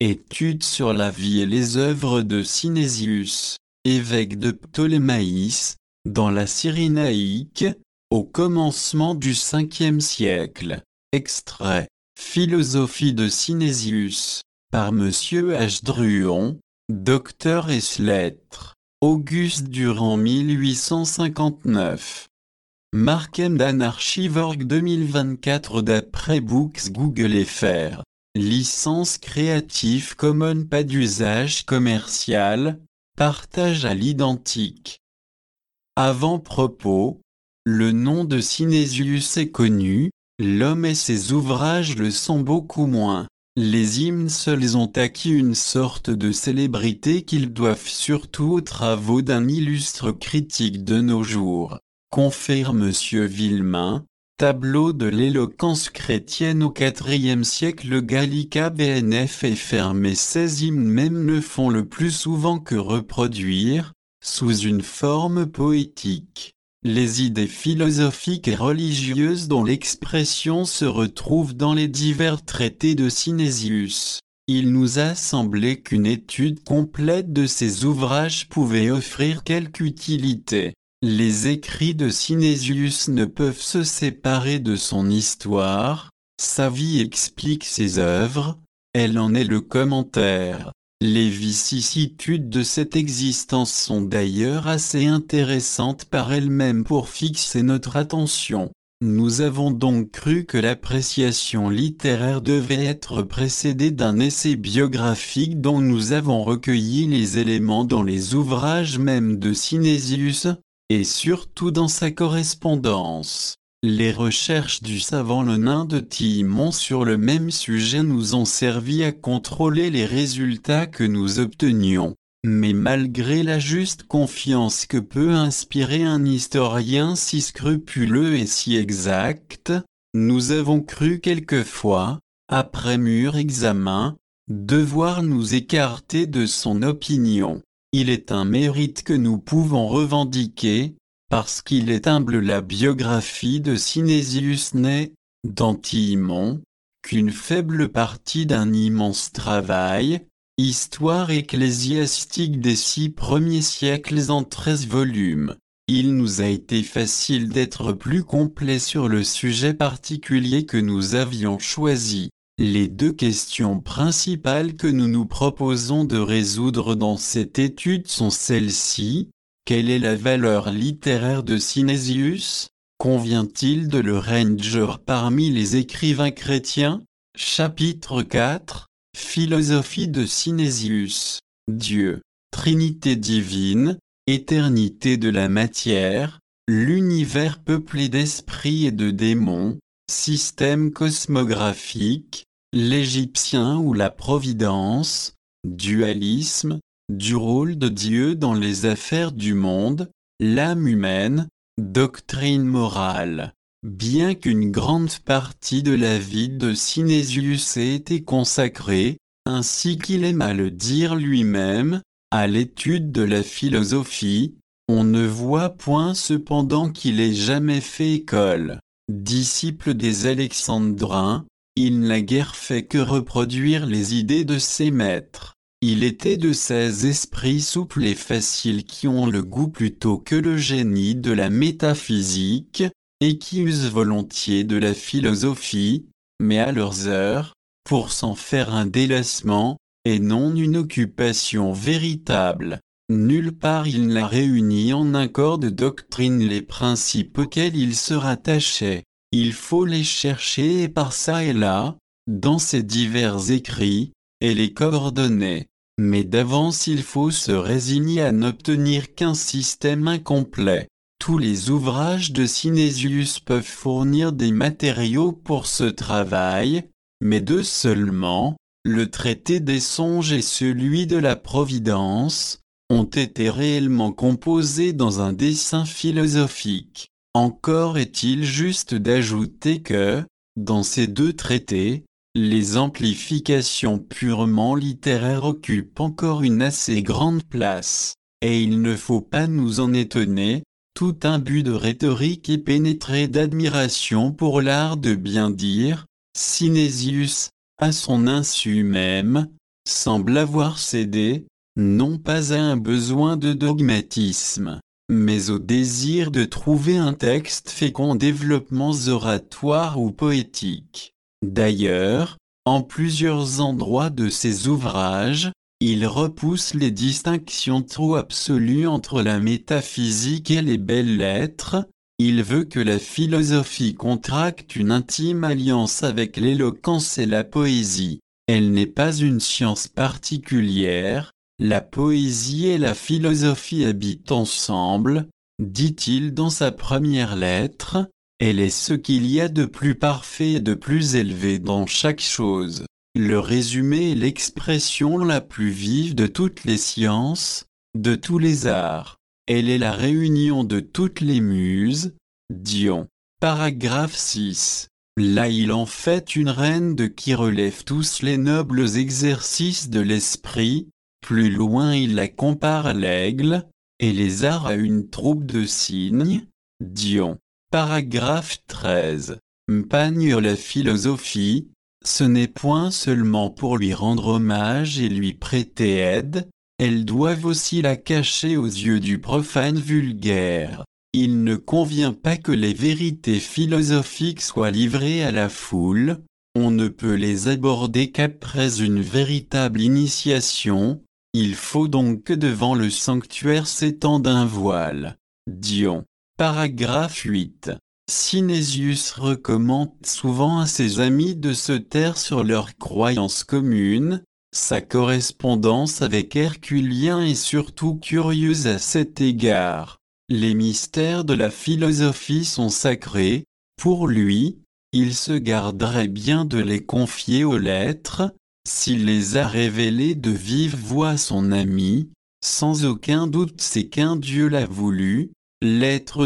Étude sur la vie et les œuvres de Cynésius, évêque de Ptolémaïs, dans la Cyrénaïque, au commencement du 5e siècle. Extrait. Philosophie de Cynésius, par M. H. Druon, docteur ès lettres. Auguste Durand 1859. Markham Archive.org 2024 d'après Books Google FR. Licence Creative Commons pas d'usage commercial, partage à l'identique. Avant-propos. Le nom de Cynésius est connu, l'homme et ses ouvrages le sont beaucoup moins. Les hymnes seuls ont acquis une sorte de célébrité qu'ils doivent surtout aux travaux d'un illustre critique de nos jours. Confère M. Villemain, tableau de l'éloquence chrétienne au IVe siècle Gallica BNF est fermé. Ces hymnes même ne font le plus souvent que reproduire, sous une forme poétique, les idées philosophiques et religieuses dont l'expression se retrouve dans les divers traités de Cynésius. Il nous a semblé qu'une étude complète de ces ouvrages pouvait offrir quelque utilité. Les écrits de Cynésius ne peuvent se séparer de son histoire, sa vie explique ses œuvres, elle en est le commentaire. Les vicissitudes de cette existence sont d'ailleurs assez intéressantes par elles-mêmes pour fixer notre attention. Nous avons donc cru que l'appréciation littéraire devait être précédée d'un essai biographique dont nous avons recueilli les éléments dans les ouvrages même de Cynésius, et surtout dans sa correspondance. Les recherches du savant le nain de Timon sur le même sujet nous ont servi à contrôler les résultats que nous obtenions. Mais malgré la juste confiance que peut inspirer un historien si scrupuleux et si exact, nous avons cru quelquefois, après mûr examen, devoir nous écarter de son opinion. Il est un mérite que nous pouvons revendiquer, parce qu'il est humble. La biographie de Cynésius n'est, dans Timon, qu'une faible partie d'un immense travail, histoire ecclésiastique des 6 premiers siècles en 13 volumes. Il nous a été facile d'être plus complet sur le sujet particulier que nous avions choisi. Les 2 questions principales que nous nous proposons de résoudre dans cette étude sont celles-ci. Quelle est la valeur littéraire de Cynésius? Convient-il de le ranger parmi les écrivains chrétiens? Chapitre 4. Philosophie de Cynésius. Dieu, Trinité divine, éternité de la matière, l'univers peuplé d'esprits et de démons, système cosmographique, l'Égyptien ou la Providence, dualisme, du rôle de Dieu dans les affaires du monde, l'âme humaine, doctrine morale. Bien qu'une grande partie de la vie de Cynésius ait été consacrée, ainsi qu'il aime à le dire lui-même, à l'étude de la philosophie, on ne voit point cependant qu'il ait jamais fait école. Disciple des Alexandrins, il n'a guère fait que reproduire les idées de ses maîtres. Il était de ces esprits souples et faciles qui ont le goût plutôt que le génie de la métaphysique, et qui usent volontiers de la philosophie, mais à leurs heures, pour s'en faire un délassement, et non une occupation véritable. Nulle part il n'a réuni en un corps de doctrine les principes auxquels il se rattachait. Il faut les chercher et par ça et là, dans ses divers écrits, et les coordonner. Mais d'avance il faut se résigner à n'obtenir qu'un système incomplet. Tous les ouvrages de Cynésius peuvent fournir des matériaux pour ce travail, mais 2 seulement, le traité des songes et celui de la Providence, ont été réellement composés dans un dessein philosophique. Encore est-il juste d'ajouter que, dans ces 2 traités, les amplifications purement littéraires occupent encore une assez grande place, et il ne faut pas nous en étonner, tout imbu de rhétorique et pénétré d'admiration pour l'art de bien dire, Cynésius, à son insu même, semble avoir cédé, non pas à un besoin de dogmatisme, mais au désir de trouver un texte fécond en développements oratoires ou poétiques. D'ailleurs, en plusieurs endroits de ses ouvrages, il repousse les distinctions trop absolues entre la métaphysique et les belles lettres. Il veut que la philosophie contracte une intime alliance avec l'éloquence et la poésie. Elle n'est pas une science particulière, la poésie et la philosophie habitent ensemble, dit-il dans sa première lettre. Elle est ce qu'il y a de plus parfait et de plus élevé dans chaque chose. Le résumé est l'expression la plus vive de toutes les sciences, de tous les arts. Elle est la réunion de toutes les muses. Dion. Paragraphe 6. Là il en fait une reine de qui relèvent tous les nobles exercices de l'esprit. Plus loin il la compare à l'aigle, et les arts à une troupe de cygnes. Dion. Paragraphe 13. Mpagne la philosophie, ce n'est point seulement pour lui rendre hommage et lui prêter aide, elles doivent aussi la cacher aux yeux du profane vulgaire. Il ne convient pas que les vérités philosophiques soient livrées à la foule, on ne peut les aborder qu'après une véritable initiation, il faut donc que devant le sanctuaire s'étende un voile. Dion. Paragraphe 8. Synésius recommande souvent à ses amis de se taire sur leurs croyances communes. Sa correspondance avec Herculien est surtout curieuse à cet égard. Les mystères de la philosophie sont sacrés. Pour lui, il se garderait bien de les confier aux lettres. S'il les a révélés de vive voix à son ami, sans aucun doute c'est qu'un Dieu l'a voulu. Lettre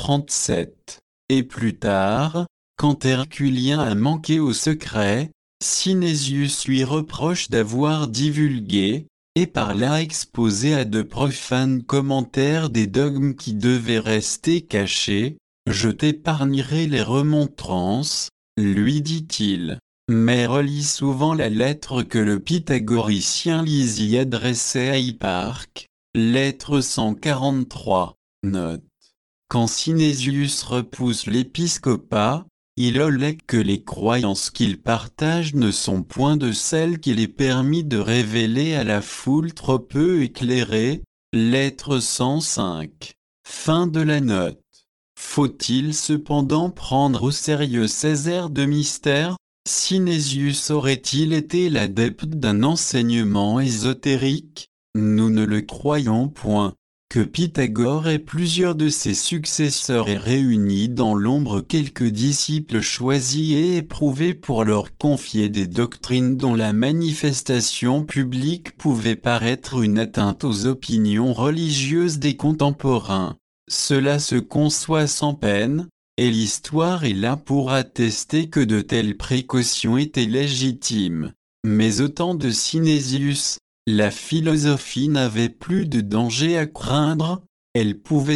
137. Et plus tard, quand Herculien a manqué au secret, Synésius lui reproche d'avoir divulgué, et par là exposé à de profanes commentaires des dogmes qui devaient rester cachés. Je t'épargnerai les remontrances, lui dit-il. Mais relis souvent la lettre que le pythagoricien Lysie adressait à Hipparque, lettre 143. Note. Quand Synésius repousse l'épiscopat, il allègue que les croyances qu'il partage ne sont point de celles qu'il est permis de révéler à la foule trop peu éclairée. Lettre 105. Fin de la note. Faut-il cependant prendre au sérieux ces airs de mystère? Synésius aurait-il été l'adepte d'un enseignement ésotérique? Nous ne le croyons point. Que Pythagore et plusieurs de ses successeurs aient réuni dans l'ombre quelques disciples choisis et éprouvés pour leur confier des doctrines dont la manifestation publique pouvait paraître une atteinte aux opinions religieuses des contemporains. Cela se conçoit sans peine, et l'histoire est là pour attester que de telles précautions étaient légitimes. Mais au temps de Synésius, la philosophie n'avait plus de danger à craindre, elle pouvait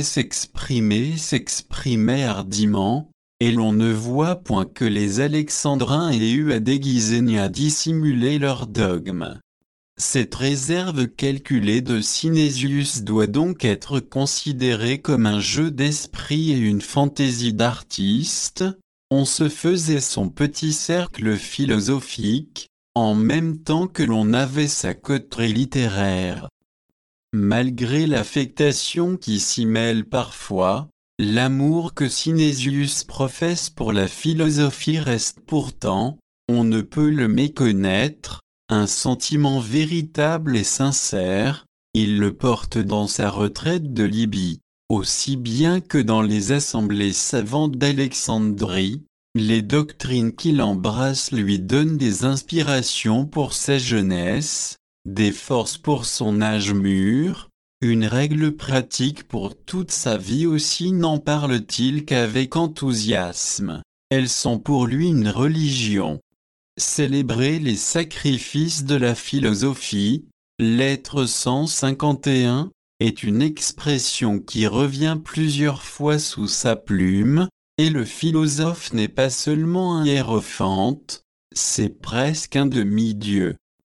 s'exprimer hardiment, et l'on ne voit point que les Alexandrins aient eu à déguiser ni à dissimuler leurs dogmes. Cette réserve calculée de Synésius doit donc être considérée comme un jeu d'esprit et une fantaisie d'artiste. On se faisait son petit cercle philosophique, en même temps que l'on avait sa coterie littéraire. Malgré l'affectation qui s'y mêle parfois, l'amour que Synésius professe pour la philosophie reste pourtant, on ne peut le méconnaître, un sentiment véritable et sincère. Il le porte dans sa retraite de Libye, aussi bien que dans les assemblées savantes d'Alexandrie. Les doctrines qu'il embrasse lui donnent des inspirations pour sa jeunesse, des forces pour son âge mûr, une règle pratique pour toute sa vie aussi n'en parle-t-il qu'avec enthousiasme. Elles sont pour lui une religion. Célébrer les sacrifices de la philosophie, lettre 151, est une expression qui revient plusieurs fois sous sa plume. Et le philosophe n'est pas seulement un hiérophante, c'est presque un demi-dieu.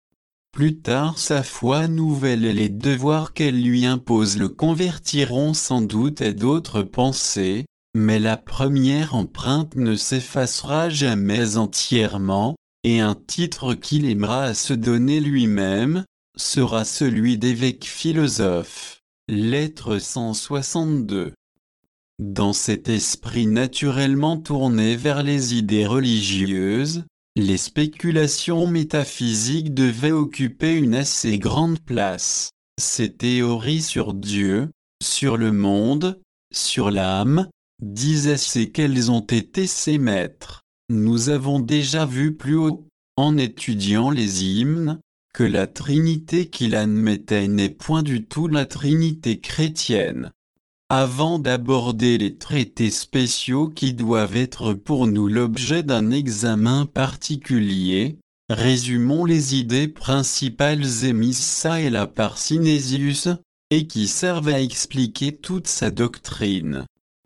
Plus tard sa foi nouvelle et les devoirs qu'elle lui impose le convertiront sans doute à d'autres pensées, mais la première empreinte ne s'effacera jamais entièrement, et un titre qu'il aimera à se donner lui-même, sera celui d'évêque philosophe. Lettre 162. Dans cet esprit naturellement tourné vers les idées religieuses, les spéculations métaphysiques devaient occuper une assez grande place. Ces théories sur Dieu, sur le monde, sur l'âme, disaient c'est qu'elles ont été ses maîtres. Nous avons déjà vu plus haut, en étudiant les hymnes, que la Trinité qu'il admettait n'est point du tout la Trinité chrétienne. Avant d'aborder les traités spéciaux qui doivent être pour nous l'objet d'un examen particulier, résumons les idées principales émises çà et là par Synesius, et qui servent à expliquer toute sa doctrine.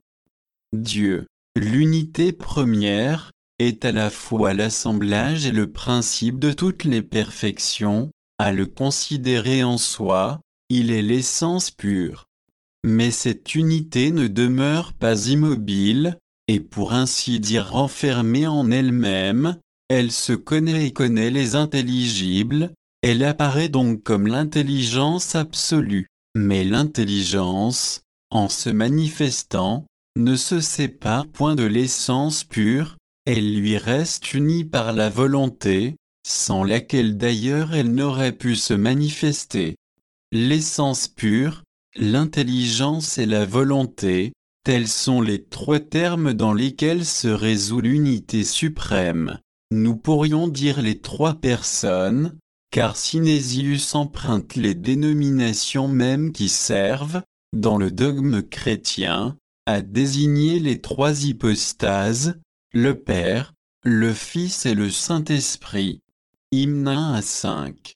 Dieu, l'unité première, est à la fois l'assemblage et le principe de toutes les perfections. À le considérer en soi, il est l'essence pure. Mais cette unité ne demeure pas immobile, et pour ainsi dire renfermée en elle-même, elle se connaît et connaît les intelligibles, elle apparaît donc comme l'intelligence absolue. Mais l'intelligence, en se manifestant, ne se sépare point de l'essence pure, elle lui reste unie par la volonté, sans laquelle d'ailleurs elle n'aurait pu se manifester. L'essence pure, l'intelligence et la volonté, tels sont les trois termes dans lesquels se résout l'unité suprême. Nous pourrions dire les trois personnes, car Synesius emprunte les dénominations mêmes qui servent, dans le dogme chrétien, à désigner les trois hypostases, le Père, le Fils et le Saint-Esprit. Hymne 1 à 5.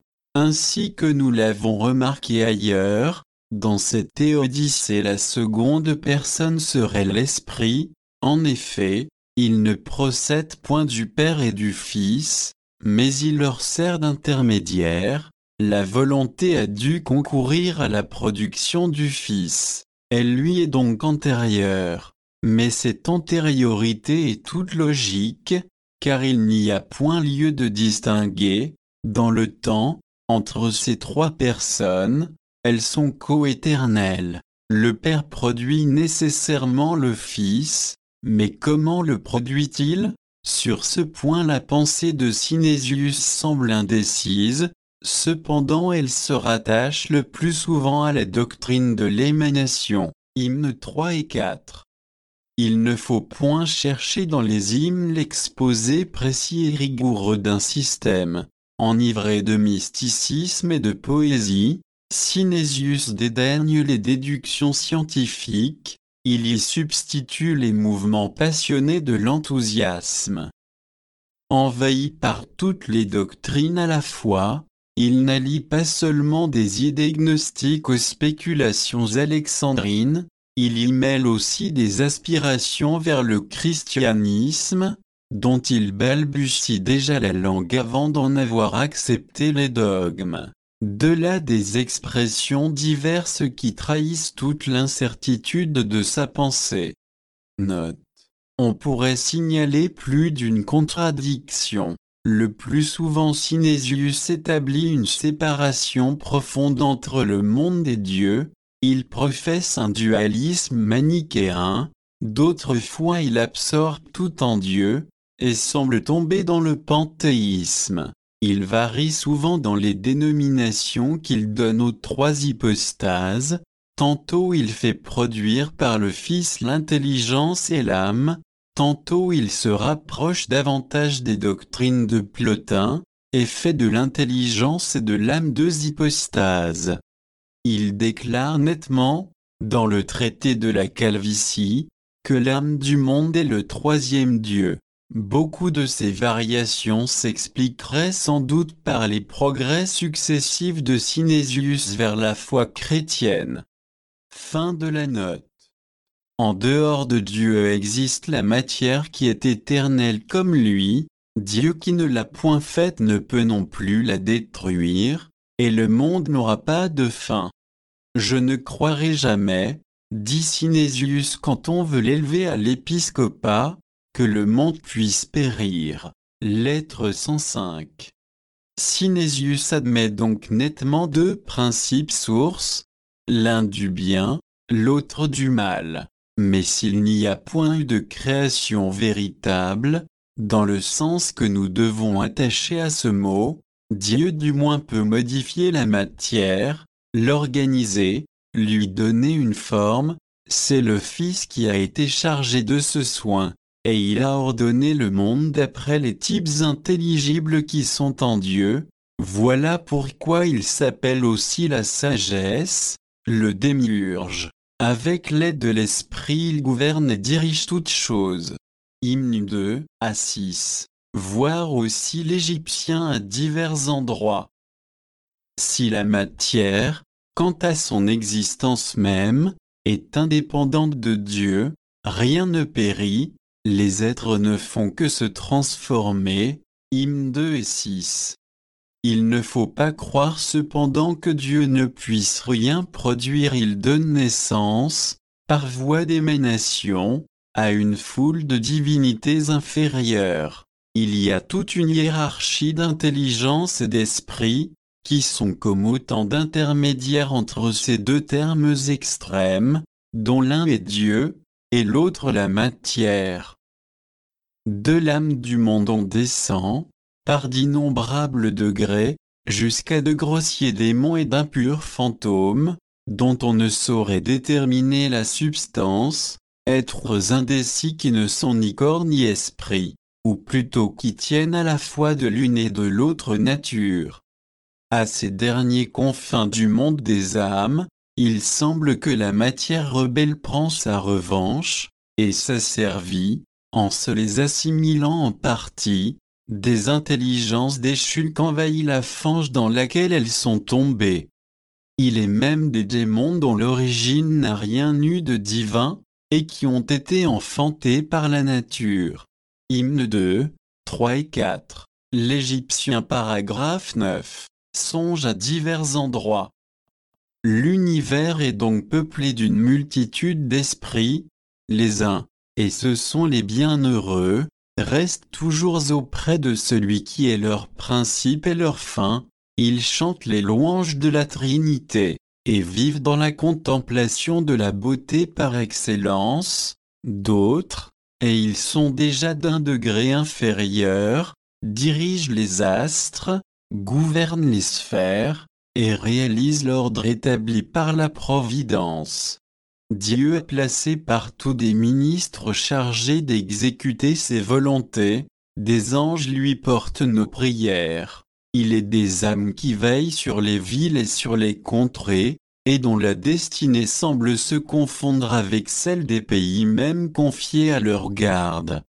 Ainsi que nous l'avons remarqué ailleurs, dans cette théodicée la seconde personne serait l'Esprit. En effet, il ne procède point du Père et du Fils, mais il leur sert d'intermédiaire. La volonté a dû concourir à la production du Fils. Elle lui est donc antérieure. Mais cette antériorité est toute logique, car il n'y a point lieu de distinguer, dans le temps, entre ces trois personnes. Elles sont coéternelles. Le Père produit nécessairement le Fils, mais comment le produit-il? Sur ce point la pensée de Synesius semble indécise, cependant elle se rattache le plus souvent à la doctrine de l'émanation. Hymnes 3 et 4. Il ne faut point chercher dans les hymnes l'exposé précis et rigoureux d'un système. Enivré de mysticisme et de poésie, Synesius dédaigne les déductions scientifiques, il y substitue les mouvements passionnés de l'enthousiasme. Envahi par toutes les doctrines à la fois, il n'allie pas seulement des idées gnostiques aux spéculations alexandrines, il y mêle aussi des aspirations vers le christianisme, dont il balbutie déjà la langue avant d'en avoir accepté les dogmes. De là des expressions diverses qui trahissent toute l'incertitude de sa pensée. Note. On pourrait signaler plus d'une contradiction. Le plus souvent Synesius établit une séparation profonde entre le monde et Dieu, il professe un dualisme manichéen, d'autres fois il absorbe tout en Dieu, et semble tomber dans le panthéisme. Il varie souvent dans les dénominations qu'il donne aux trois hypostases, tantôt il fait produire par le Fils l'intelligence et l'âme, tantôt il se rapproche davantage des doctrines de Plotin, et fait de l'intelligence et de l'âme deux hypostases. Il déclare nettement, dans le traité de la calvitie, que l'âme du monde est le troisième Dieu. Beaucoup de ces variations s'expliqueraient sans doute par les progrès successifs de Synesius vers la foi chrétienne. Fin de la note. En dehors de Dieu existe la matière qui est éternelle comme lui, Dieu qui ne l'a point faite ne peut non plus la détruire, et le monde n'aura pas de fin. Je ne croirai jamais, dit Synesius quand on veut l'élever à l'épiscopat, que le monde puisse périr. Lettre 105. Synesius admet donc nettement deux principes sources, l'un du bien, l'autre du mal. Mais s'il n'y a point eu de création véritable, dans le sens que nous devons attacher à ce mot, Dieu du moins peut modifier la matière, l'organiser, lui donner une forme, c'est le Fils qui a été chargé de ce soin, et il a ordonné le monde d'après les types intelligibles qui sont en Dieu. Voilà pourquoi il s'appelle aussi la sagesse, le démiurge. Avec l'aide de l'esprit il gouverne et dirige toutes choses. Hymne 2, à 6. Voir aussi l'Égyptien à divers endroits. Si la matière, quant à son existence même, est indépendante de Dieu, rien ne périt, les êtres ne font que se transformer. Hymne 2 et 6. Il ne faut pas croire cependant que Dieu ne puisse rien produire. Il donne naissance, par voie d'émanation, à une foule de divinités inférieures. Il y a toute une hiérarchie d'intelligence et d'esprit, qui sont comme autant d'intermédiaires entre ces deux termes extrêmes, dont l'un est Dieu, et l'autre la matière. De l'âme du monde on descend, par d'innombrables degrés, jusqu'à de grossiers démons et d'impurs fantômes, dont on ne saurait déterminer la substance, êtres indécis qui ne sont ni corps ni esprit, ou plutôt qui tiennent à la fois de l'une et de l'autre nature. À ces derniers confins du monde des âmes, il semble que la matière rebelle prend sa revanche, et s'asservit, en se les assimilant en partie, des intelligences déchues qu'envahit la fange dans laquelle elles sont tombées. Il est même des démons dont l'origine n'a rien eu de divin, et qui ont été enfantés par la nature. Hymne 2, 3 et 4. L'Égyptien paragraphe 9. Songe à divers endroits. L'univers est donc peuplé d'une multitude d'esprits, les uns, et ce sont les bienheureux, restent toujours auprès de celui qui est leur principe et leur fin, ils chantent les louanges de la Trinité, et vivent dans la contemplation de la beauté par excellence. D'autres, et ils sont déjà d'un degré inférieur, dirigent les astres, gouvernent les sphères, et réalisent l'ordre établi par la Providence. Dieu a placé partout des ministres chargés d'exécuter ses volontés, des anges lui portent nos prières. Il est des âmes qui veillent sur les villes et sur les contrées, et dont la destinée semble se confondre avec celle des pays même confiés à leur garde.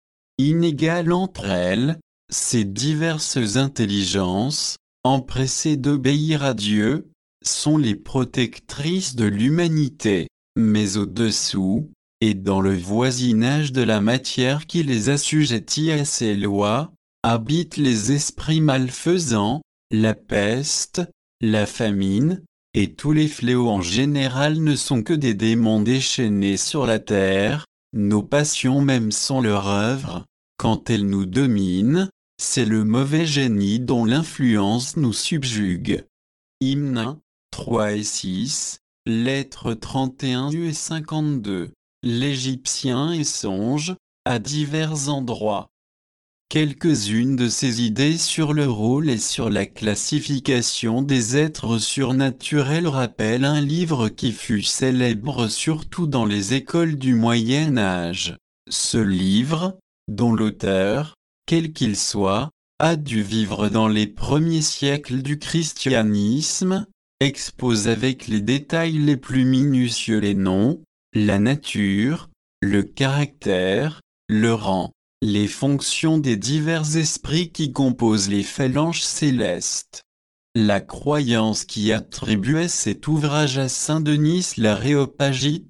Inégales entre elles, ces diverses intelligences, empressées d'obéir à Dieu, sont les protectrices de l'humanité, mais au-dessous, et dans le voisinage de la matière qui les assujettit à ses lois, habitent les esprits malfaisants, la peste, la famine, et tous les fléaux en général ne sont que des démons déchaînés sur la terre. Nos passions même sont leur œuvre, quand elles nous dominent, c'est le mauvais génie dont l'influence nous subjugue. Hymne 1, 3 et 6, lettres 31 et 52, l'Égyptien et songe, à divers endroits. Quelques-unes de ces idées sur le rôle et sur la classification des êtres surnaturels rappellent un livre qui fut célèbre surtout dans les écoles du Moyen Âge. Ce livre, dont l'auteur, quel qu'il soit, a dû vivre dans les premiers siècles du christianisme, expose avec les détails les plus minutieux les noms, la nature, le caractère, le rang, les fonctions des divers esprits qui composent les phalanges célestes. La croyance qui attribuait cet ouvrage à saint Denis l'Aréopagite,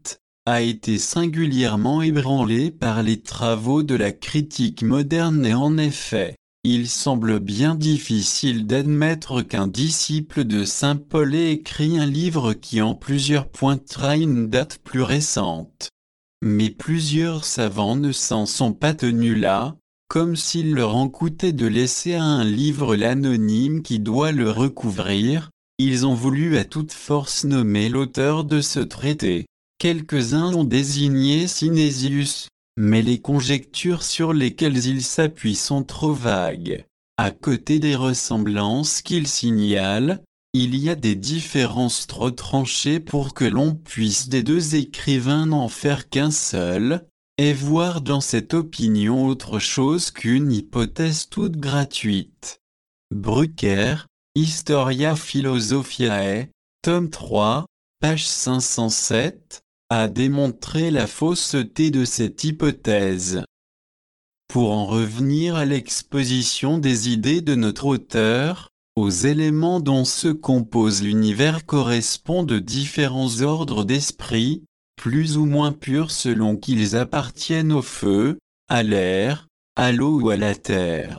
a été singulièrement ébranlé par les travaux de la critique moderne et en effet, il semble bien difficile d'admettre qu'un disciple de saint Paul ait écrit un livre qui en plusieurs points trahit une date plus récente. Mais plusieurs savants ne s'en sont pas tenus là, comme s'il leur en coûtait de laisser à un livre l'anonyme qui doit le recouvrir, ils ont voulu à toute force nommer l'auteur de ce traité. Quelques-uns ont désigné Synesius, mais les conjectures sur lesquelles il s'appuie sont trop vagues. À côté des ressemblances qu'il signale, il y a des différences trop tranchées pour que l'on puisse des deux écrivains n'en faire qu'un seul, et voir dans cette opinion autre chose qu'une hypothèse toute gratuite. Brucker, Historia Philosophiae, tome 3, page 507, a démontré la fausseté de cette hypothèse. Pour en revenir à l'exposition des idées de notre auteur, aux éléments dont se compose l'univers correspondent de différents ordres d'esprit, plus ou moins purs selon qu'ils appartiennent au feu, à l'air, à l'eau ou à la terre.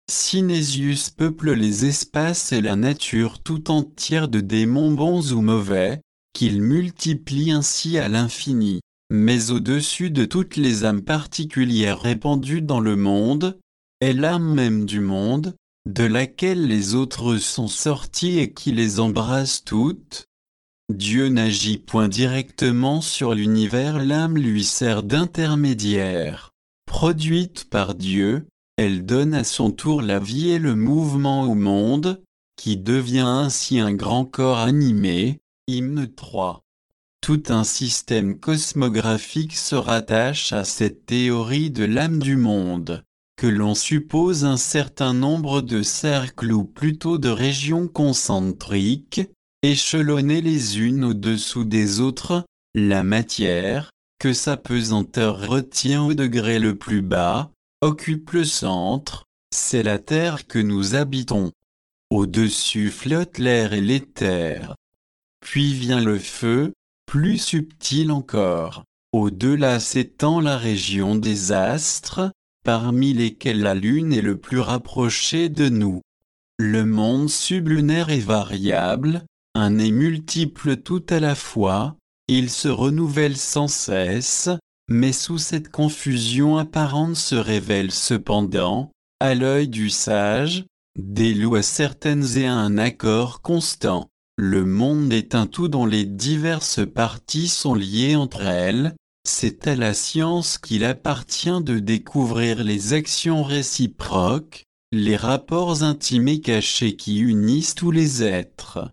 Synesius peuple les espaces et la nature tout entière de démons bons ou mauvais, qu'il multiplie ainsi à l'infini. Mais au-dessus de toutes les âmes particulières répandues dans le monde, est l'âme même du monde, de laquelle les autres sont sortis et qui les embrasse toutes. Dieu n'agit point directement sur l'univers, l'âme lui sert d'intermédiaire. Produite par Dieu, elle donne à son tour la vie et le mouvement au monde, qui devient ainsi un grand corps animé. Hymne 3. Tout un système cosmographique se rattache à cette théorie de l'âme du monde, que l'on suppose un certain nombre de cercles ou plutôt de régions concentriques, échelonnées les unes au-dessous des autres, la matière, que sa pesanteur retient au degré le plus bas, occupe le centre, c'est la terre que nous habitons. Au-dessus flotte l'air et l'éther. Puis vient le feu, plus subtil encore. Au-delà s'étend la région des astres, parmi lesquels la Lune est le plus rapprochée de nous. Le monde sublunaire est variable, un et multiple tout à la fois, il se renouvelle sans cesse, mais sous cette confusion apparente se révèlent cependant, à l'œil du sage, des lois certaines et un accord constant. Le monde est un tout dont les diverses parties sont liées entre elles, c'est à la science qu'il appartient de découvrir les actions réciproques, les rapports intimes et cachés qui unissent tous les êtres.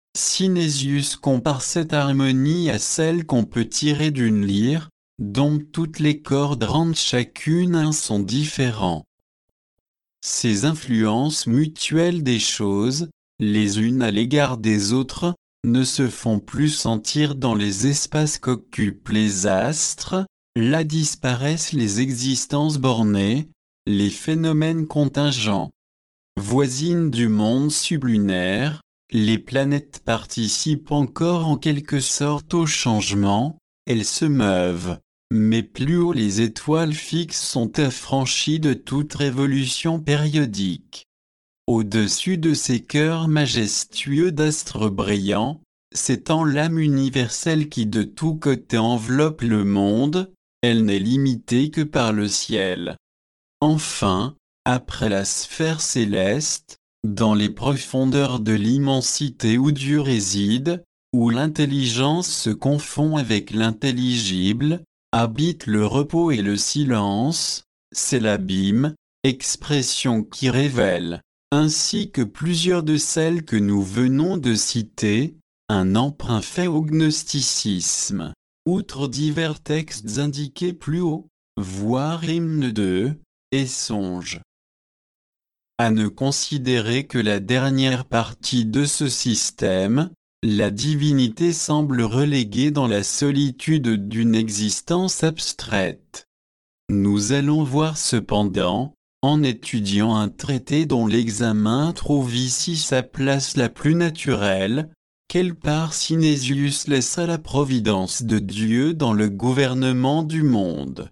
Synesius compare cette harmonie à celle qu'on peut tirer d'une lyre, dont toutes les cordes rendent chacune un son différent. Ces influences mutuelles des choses, les unes à l'égard des autres, ne se font plus sentir dans les espaces qu'occupent les astres, là disparaissent les existences bornées, les phénomènes contingents. Voisines du monde sublunaire, les planètes participent encore en quelque sorte au changement, elles se meuvent, mais plus haut les étoiles fixes sont affranchies de toute révolution périodique. Au-dessus de ces cœurs majestueux d'astres brillants, s'étend l'âme universelle qui de tous côtés enveloppe le monde, elle n'est limitée que par le ciel. Enfin, après la sphère céleste, dans les profondeurs de l'immensité où Dieu réside, où l'intelligence se confond avec l'intelligible, habite le repos et le silence, c'est l'abîme, expression qui révèle, ainsi que plusieurs de celles que nous venons de citer, un emprunt fait au gnosticisme. Outre divers textes indiqués plus haut, voir hymne 2, et songe. À ne considérer que la dernière partie de ce système, la divinité semble reléguée dans la solitude d'une existence abstraite. Nous allons voir cependant, en étudiant un traité dont l'examen trouve ici sa place la plus naturelle, Quelle part Cinésius laisse à la providence de Dieu dans le gouvernement du monde?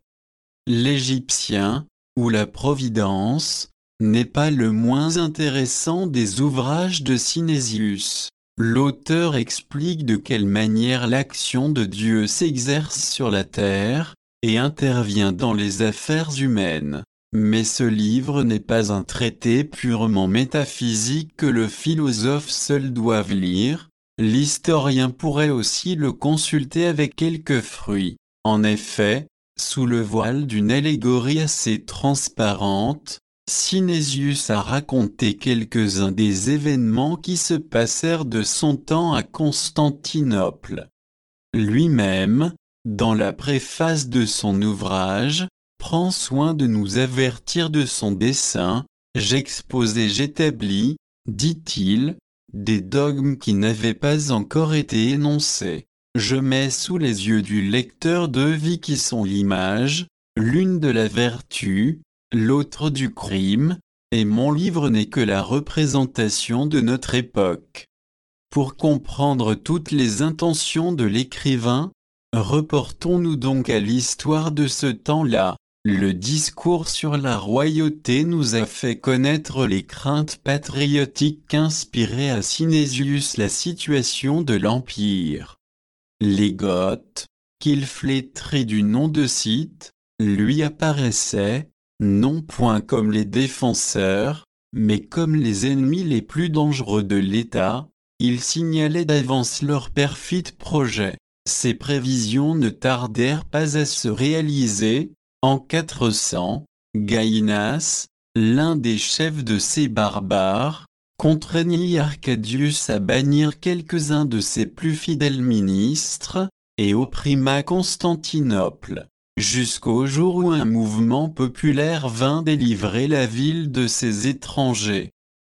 L'Égyptien, ou la Providence, n'est pas le moins intéressant des ouvrages de Cinésius. L'auteur explique de quelle manière l'action de Dieu s'exerce sur la terre, et intervient dans les affaires humaines. Mais ce livre n'est pas un traité purement métaphysique que le philosophe seul doive lire, l'historien pourrait aussi le consulter avec quelques fruits. En effet, sous le voile d'une allégorie assez transparente, Cinésius a raconté quelques-uns des événements qui se passèrent de son temps à Constantinople. Lui-même, dans la préface de son ouvrage, prend soin de nous avertir de son dessein. J'expose et j'établis, dit-il, des dogmes qui n'avaient pas encore été énoncés. Je mets sous les yeux du lecteur deux vies qui sont l'image, l'une de la vertu, l'autre du crime, et mon livre n'est que la représentation de notre époque. Pour comprendre toutes les intentions de l'écrivain, reportons-nous donc à l'histoire de ce temps-là. Le discours sur la royauté nous a fait connaître les craintes patriotiques qu'inspirait à Cinésius la situation de l'Empire. Les Goths, qu'il flétrait du nom de Scythes, lui apparaissaient, non point comme les défenseurs, mais comme les ennemis les plus dangereux de l'État. Il signalait d'avance leurs perfides projets. Ces prévisions ne tardèrent pas à se réaliser. En 400, Gaïnas, l'un des chefs de ces barbares, contraignit Arcadius à bannir quelques-uns de ses plus fidèles ministres, et opprima Constantinople, jusqu'au jour où un mouvement populaire vint délivrer la ville de ses étrangers.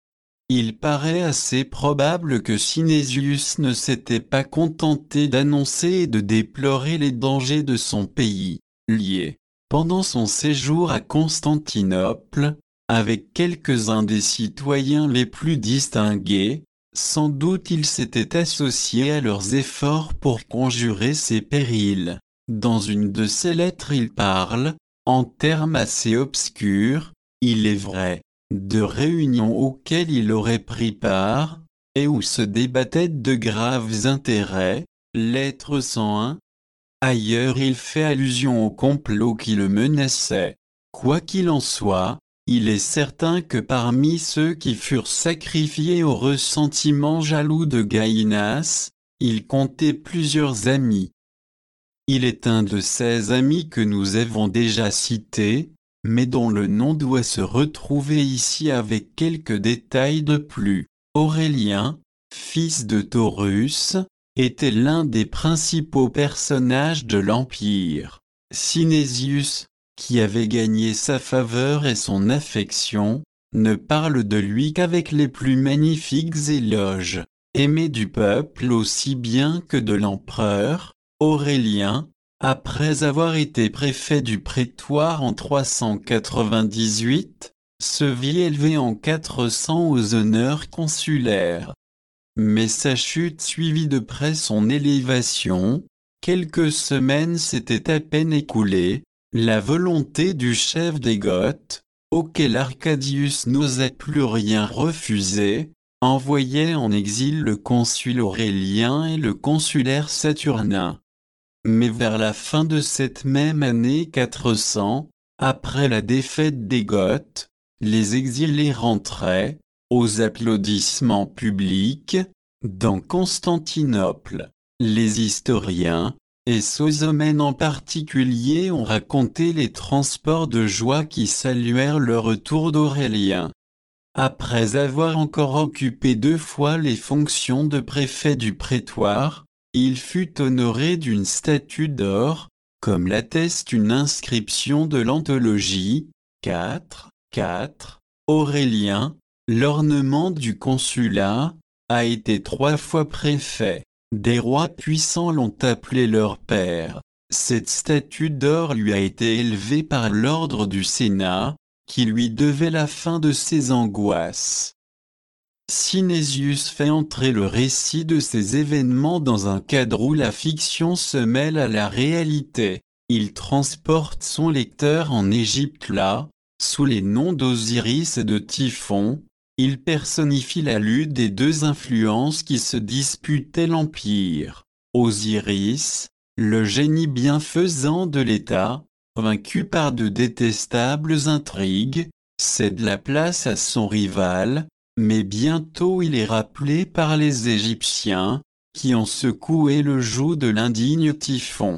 Il paraît assez probable que Cinésius ne s'était pas contenté d'annoncer et de déplorer les dangers de son pays, liés, pendant son séjour à Constantinople, avec quelques-uns des citoyens les plus distingués. Sans doute il s'était associé à leurs efforts pour conjurer ces périls. Dans une de ses lettres il parle, en termes assez obscurs, il est vrai, de réunions auxquelles il aurait pris part, et où se débattaient de graves intérêts, lettre 101. Ailleurs il fait allusion au complot qui le menaçait. Quoi qu'il en soit, il est certain que parmi ceux qui furent sacrifiés au ressentiment jaloux de Gaïnas, il comptait plusieurs amis. Il est un de ces amis que nous avons déjà cités, mais dont le nom doit se retrouver ici avec quelques détails de plus. Aurélien, fils de Taurus, était l'un des principaux personnages de l'Empire. Cinésius, qui avait gagné sa faveur et son affection, ne parle de lui qu'avec les plus magnifiques éloges. Aimé du peuple aussi bien que de l'empereur, Aurélien, après avoir été préfet du prétoire en 398, se vit élevé en 400 aux honneurs consulaires. Mais sa chute suivit de près son élévation. Quelques semaines s'étaient à peine écoulées. La volonté du chef des Goths, auquel Arcadius n'osait plus rien refuser, envoyait en exil le consul Aurélien et le consulaire Saturnin. Mais vers la fin de cette même année 400, après la défaite des Goths, les exilés rentraient, aux applaudissements publics, dans Constantinople. Les historiens, et Sosomène en particulier, ont raconté les transports de joie qui saluèrent le retour d'Aurélien. Après avoir encore occupé 2 fois les fonctions de préfet du prétoire, il fut honoré d'une statue d'or, comme l'atteste une inscription de l'anthologie, 4. Aurélien, l'ornement du consulat, a été 3 fois préfet. Des rois puissants l'ont appelé leur père. Cette statue d'or lui a été élevée par l'ordre du Sénat, qui lui devait la fin de ses angoisses. Synesius fait entrer le récit de ces événements dans un cadre où la fiction se mêle à la réalité. Il transporte son lecteur en Égypte là, sous les noms d'Osiris et de Typhon. Il personnifie la lutte des deux influences qui se disputaient l'empire. Osiris, le génie bienfaisant de l'État, vaincu par de détestables intrigues, cède la place à son rival, mais bientôt il est rappelé par les Égyptiens, qui ont secoué le joug de l'indigne Typhon.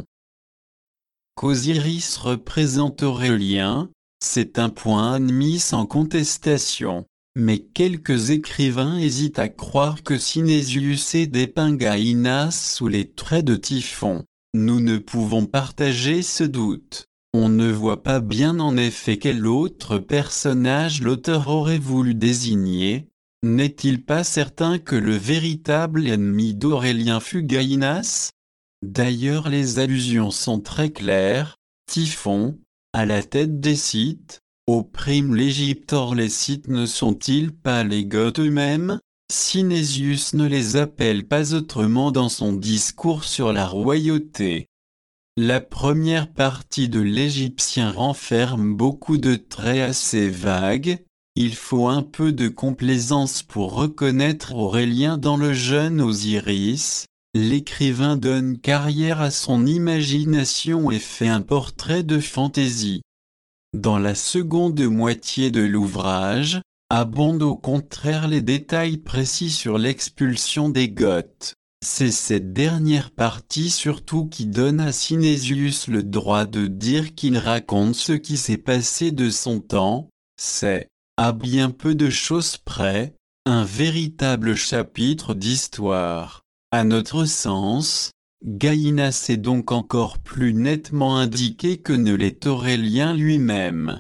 Qu'Osiris représente Aurélien, c'est un point admis sans contestation, mais quelques écrivains hésitent à croire que Synesius ait dépeint Gaïnas sous les traits de Typhon. Nous ne pouvons partager ce doute. On ne voit pas bien en effet quel autre personnage l'auteur aurait voulu désigner. N'est-il pas certain que le véritable ennemi d'Aurélien fut Gaïnas ? D'ailleurs les allusions sont très claires. Typhon, à la tête des Scythes, opprime l'Égypte. Or les Scythes ne sont-ils pas les Goths eux-mêmes ? Synesius ne les appelle pas autrement dans son discours sur la royauté. La première partie de l'Égyptien renferme beaucoup de traits assez vagues. Il faut un peu de complaisance pour reconnaître Aurélien dans le jeune Osiris. L'écrivain donne carrière à son imagination et fait un portrait de fantaisie. Dans la seconde moitié de l'ouvrage, abondent au contraire les détails précis sur l'expulsion des Goths. C'est cette dernière partie surtout qui donne à Synesius le droit de dire qu'il raconte ce qui s'est passé de son temps. C'est, à bien peu de choses près, un véritable chapitre d'histoire. À notre sens, Gaïnas est donc encore plus nettement indiqué que ne l'est Aurélien lui-même.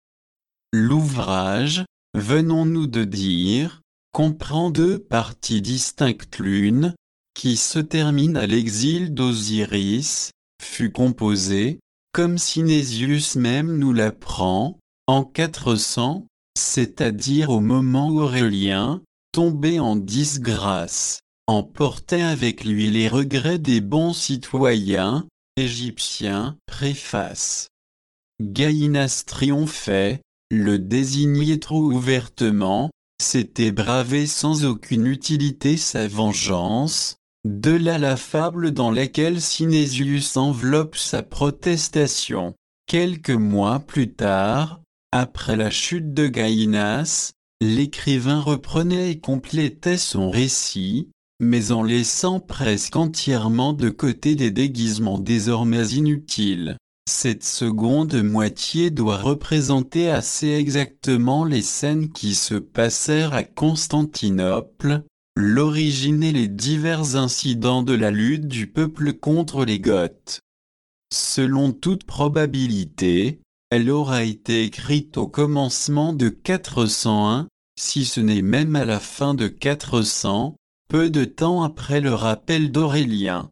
L'ouvrage, venons-nous de dire, comprend deux parties distinctes. L'une, qui se termine à l'exil d'Osiris, fut composée, comme Synesius même nous l'apprend, en 400, c'est-à-dire au moment où Aurélien, tombé en disgrâce, emportait avec lui les regrets des bons citoyens égyptiens. Préface. Gaïnas triomphait, le désignait trop ouvertement, s'était bravé sans aucune utilité sa vengeance. De là la fable dans laquelle Synesius enveloppe sa protestation. Quelques mois plus tard, après la chute de Gaïnas, l'écrivain reprenait et complétait son récit, mais en laissant presque entièrement de côté des déguisements désormais inutiles. Cette seconde moitié doit représenter assez exactement les scènes qui se passèrent à Constantinople, l'origine et les divers incidents de la lutte du peuple contre les Goths. Selon toute probabilité, elle aura été écrite au commencement de 401, si ce n'est même à la fin de 400, peu de temps après le rappel d'Aurélien.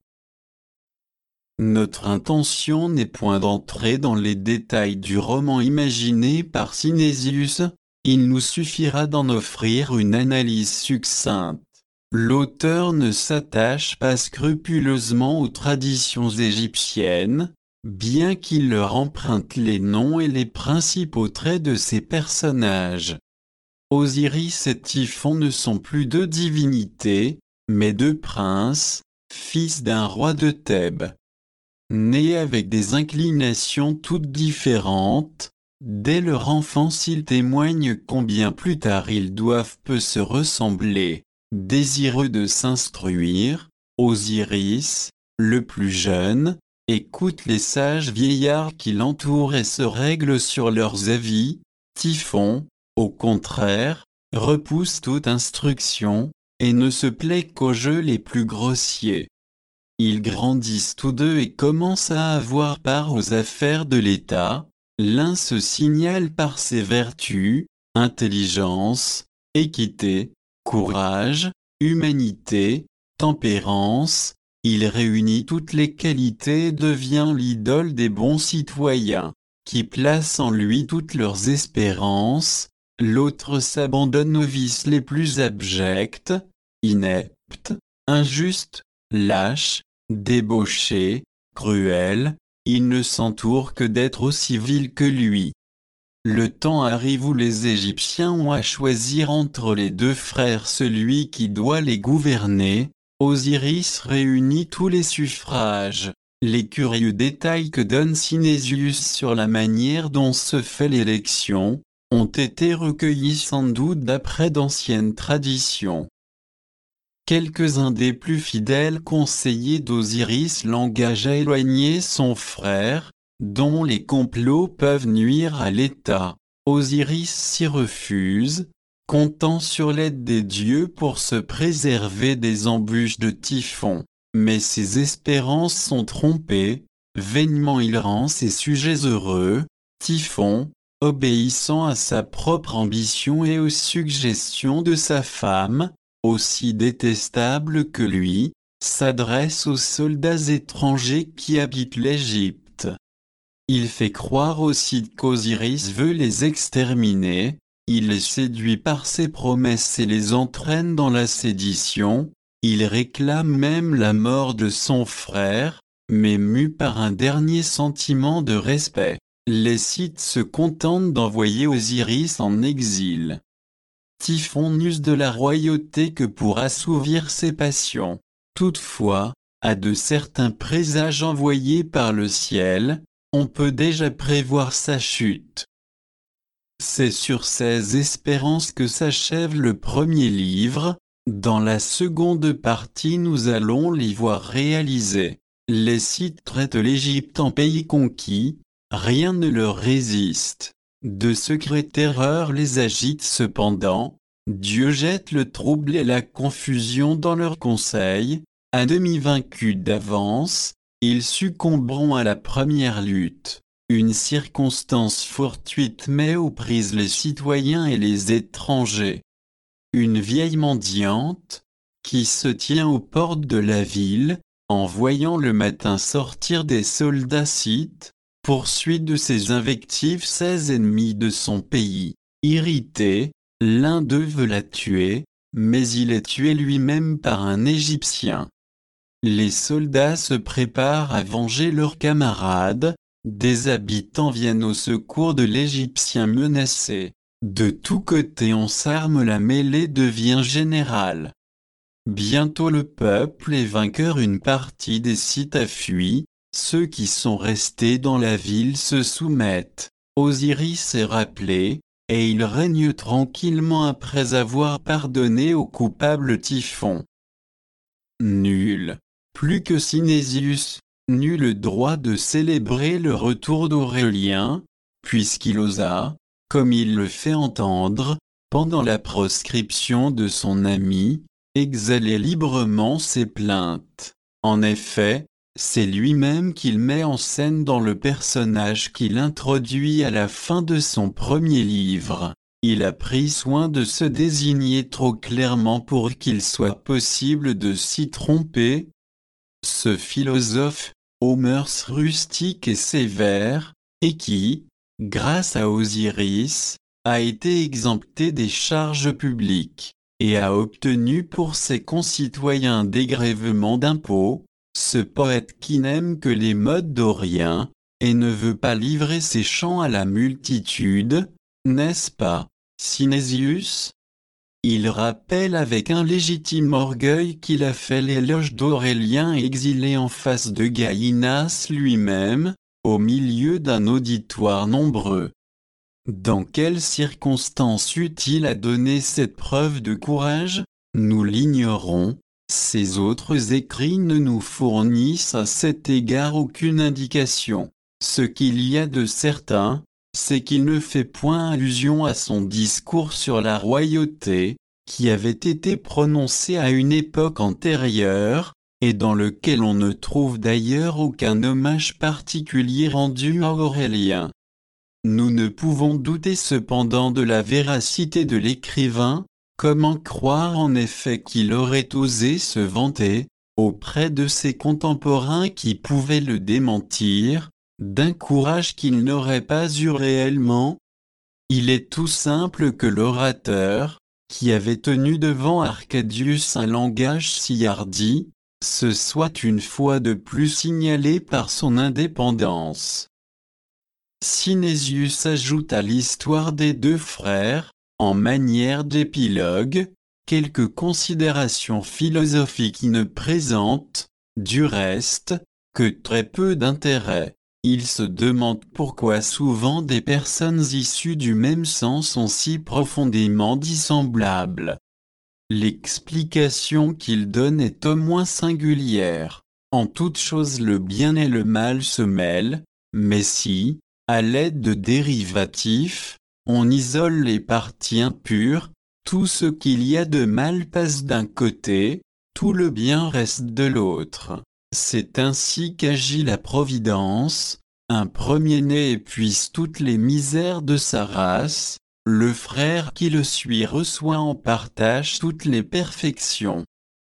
Notre intention n'est point d'entrer dans les détails du roman imaginé par Synesius, il nous suffira d'en offrir une analyse succincte. L'auteur ne s'attache pas scrupuleusement aux traditions égyptiennes, bien qu'il leur emprunte les noms et les principaux traits de ses personnages. Osiris et Typhon ne sont plus deux divinités, mais deux princes, fils d'un roi de Thèbes. Nés avec des inclinations toutes différentes, dès leur enfance ils témoignent combien plus tard ils doivent peu se ressembler. Désireux de s'instruire, Osiris, le plus jeune, écoute les sages vieillards qui l'entourent et se règle sur leurs avis. Typhon, au contraire, repousse toute instruction, et ne se plaît qu'aux jeux les plus grossiers. Ils grandissent tous deux et commencent à avoir part aux affaires de l'État. L'un se signale par ses vertus, intelligence, équité, courage, humanité, tempérance. Il réunit toutes les qualités et devient l'idole des bons citoyens, qui placent en lui toutes leurs espérances. l'autre s'abandonne aux vices les plus abjects, inepte, injuste, lâche, débauché, cruel, il ne s'entoure que d'êtres aussi vils que lui. Le temps arrive où les Égyptiens ont à choisir entre les deux frères celui qui doit les gouverner. Osiris réunit tous les suffrages. Les curieux détails que donne Cinésius sur la manière dont se fait l'élection ont été recueillis sans doute d'après d'anciennes traditions. Quelques-uns des plus fidèles conseillers d'Osiris l'engagent à éloigner son frère, dont les complots peuvent nuire à l'État. Osiris s'y refuse, comptant sur l'aide des dieux pour se préserver des embûches de Typhon. Mais ses espérances sont trompées, vainement il rend ses sujets heureux. Typhon, obéissant à sa propre ambition et aux suggestions de sa femme, aussi détestable que lui, s'adresse aux soldats étrangers qui habitent l'Égypte. Il fait croire aussi qu'Osiris veut les exterminer, il les séduit par ses promesses et les entraîne dans la sédition, il réclame même la mort de son frère, mais mu par un dernier sentiment de respect, les Scythes se contentent d'envoyer Osiris en exil. Typhon n'use de la royauté que pour assouvir ses passions. Toutefois, à de certains présages envoyés par le ciel, on peut déjà prévoir sa chute. C'est sur ces espérances que s'achève le premier livre. Dans la seconde partie nous allons l'y voir réaliser. Les Scythes traitent l'Égypte en pays conquis, rien ne leur résiste. De secrètes terreurs les agitent cependant, Dieu jette le trouble et la confusion dans leurs conseils, à demi vaincus d'avance, ils succomberont à la première lutte. Une circonstance fortuite met aux prises les citoyens et les étrangers. Une vieille mendiante, qui se tient aux portes de la ville, en voyant le matin sortir des soldats scythes, poursuit de ses invectives 16 ennemis de son pays. Irrité, l'un d'eux veut la tuer, mais il est tué lui-même par un Égyptien. Les soldats se préparent à venger leurs camarades, des habitants viennent au secours de l'Égyptien menacé. De tous côtés on s'arme, la mêlée devient générale. Bientôt le peuple est vainqueur, une partie des Scythes a fui, ceux qui sont restés dans la ville se soumettent. Osiris est rappelé, et il règne tranquillement après avoir pardonné au coupable Typhon. Nul, plus que Cinésius, n'eut le droit de célébrer le retour d'Aurélien, puisqu'il osa, comme il le fait entendre, pendant la proscription de son ami, exhaler librement ses plaintes. En effet, c'est lui-même qu'il met en scène dans le personnage qu'il introduit à la fin de son premier livre. Il a pris soin de se désigner trop clairement pour qu'il soit possible de s'y tromper. Ce philosophe, aux mœurs rustiques et sévères, et qui, grâce à Osiris, a été exempté des charges publiques, et a obtenu pour ses concitoyens dégrèvement d'impôts, ce poète qui n'aime que les modes doriens, et ne veut pas livrer ses chants à la multitude, n'est-ce pas, Cinésius? Il rappelle avec un légitime orgueil qu'il a fait l'éloge d'Aurélien exilé en face de Gaïnas lui-même, au milieu d'un auditoire nombreux. Dans quelles circonstances eut-il à donner cette preuve de courage? Nous l'ignorons. Ces autres écrits ne nous fournissent à cet égard aucune indication. Ce qu'il y a de certain, c'est qu'il ne fait point allusion à son discours sur la royauté, qui avait été prononcé à une époque antérieure, et dans lequel on ne trouve d'ailleurs aucun hommage particulier rendu à Aurélien. Nous ne pouvons douter cependant de la véracité de l'écrivain. Comment croire en effet qu'il aurait osé se vanter, auprès de ses contemporains qui pouvaient le démentir, d'un courage qu'il n'aurait pas eu réellement? Il est tout simple que l'orateur, qui avait tenu devant Arcadius un langage si hardi, se soit une fois de plus signalé par son indépendance. Synésius ajoute à l'histoire des deux frères, en manière d'épilogue, quelques considérations philosophiques qui ne présentent, du reste, que très peu d'intérêt. Il se demande pourquoi souvent des personnes issues du même sang sont si profondément dissemblables. L'explication qu'il donne est au moins singulière. En toute chose le bien et le mal se mêlent, mais si, à l'aide de dérivatifs, on isole les parties impures, tout ce qu'il y a de mal passe d'un côté, tout le bien reste de l'autre. C'est ainsi qu'agit la Providence, un premier-né épuise toutes les misères de sa race, le frère qui le suit reçoit en partage toutes les perfections.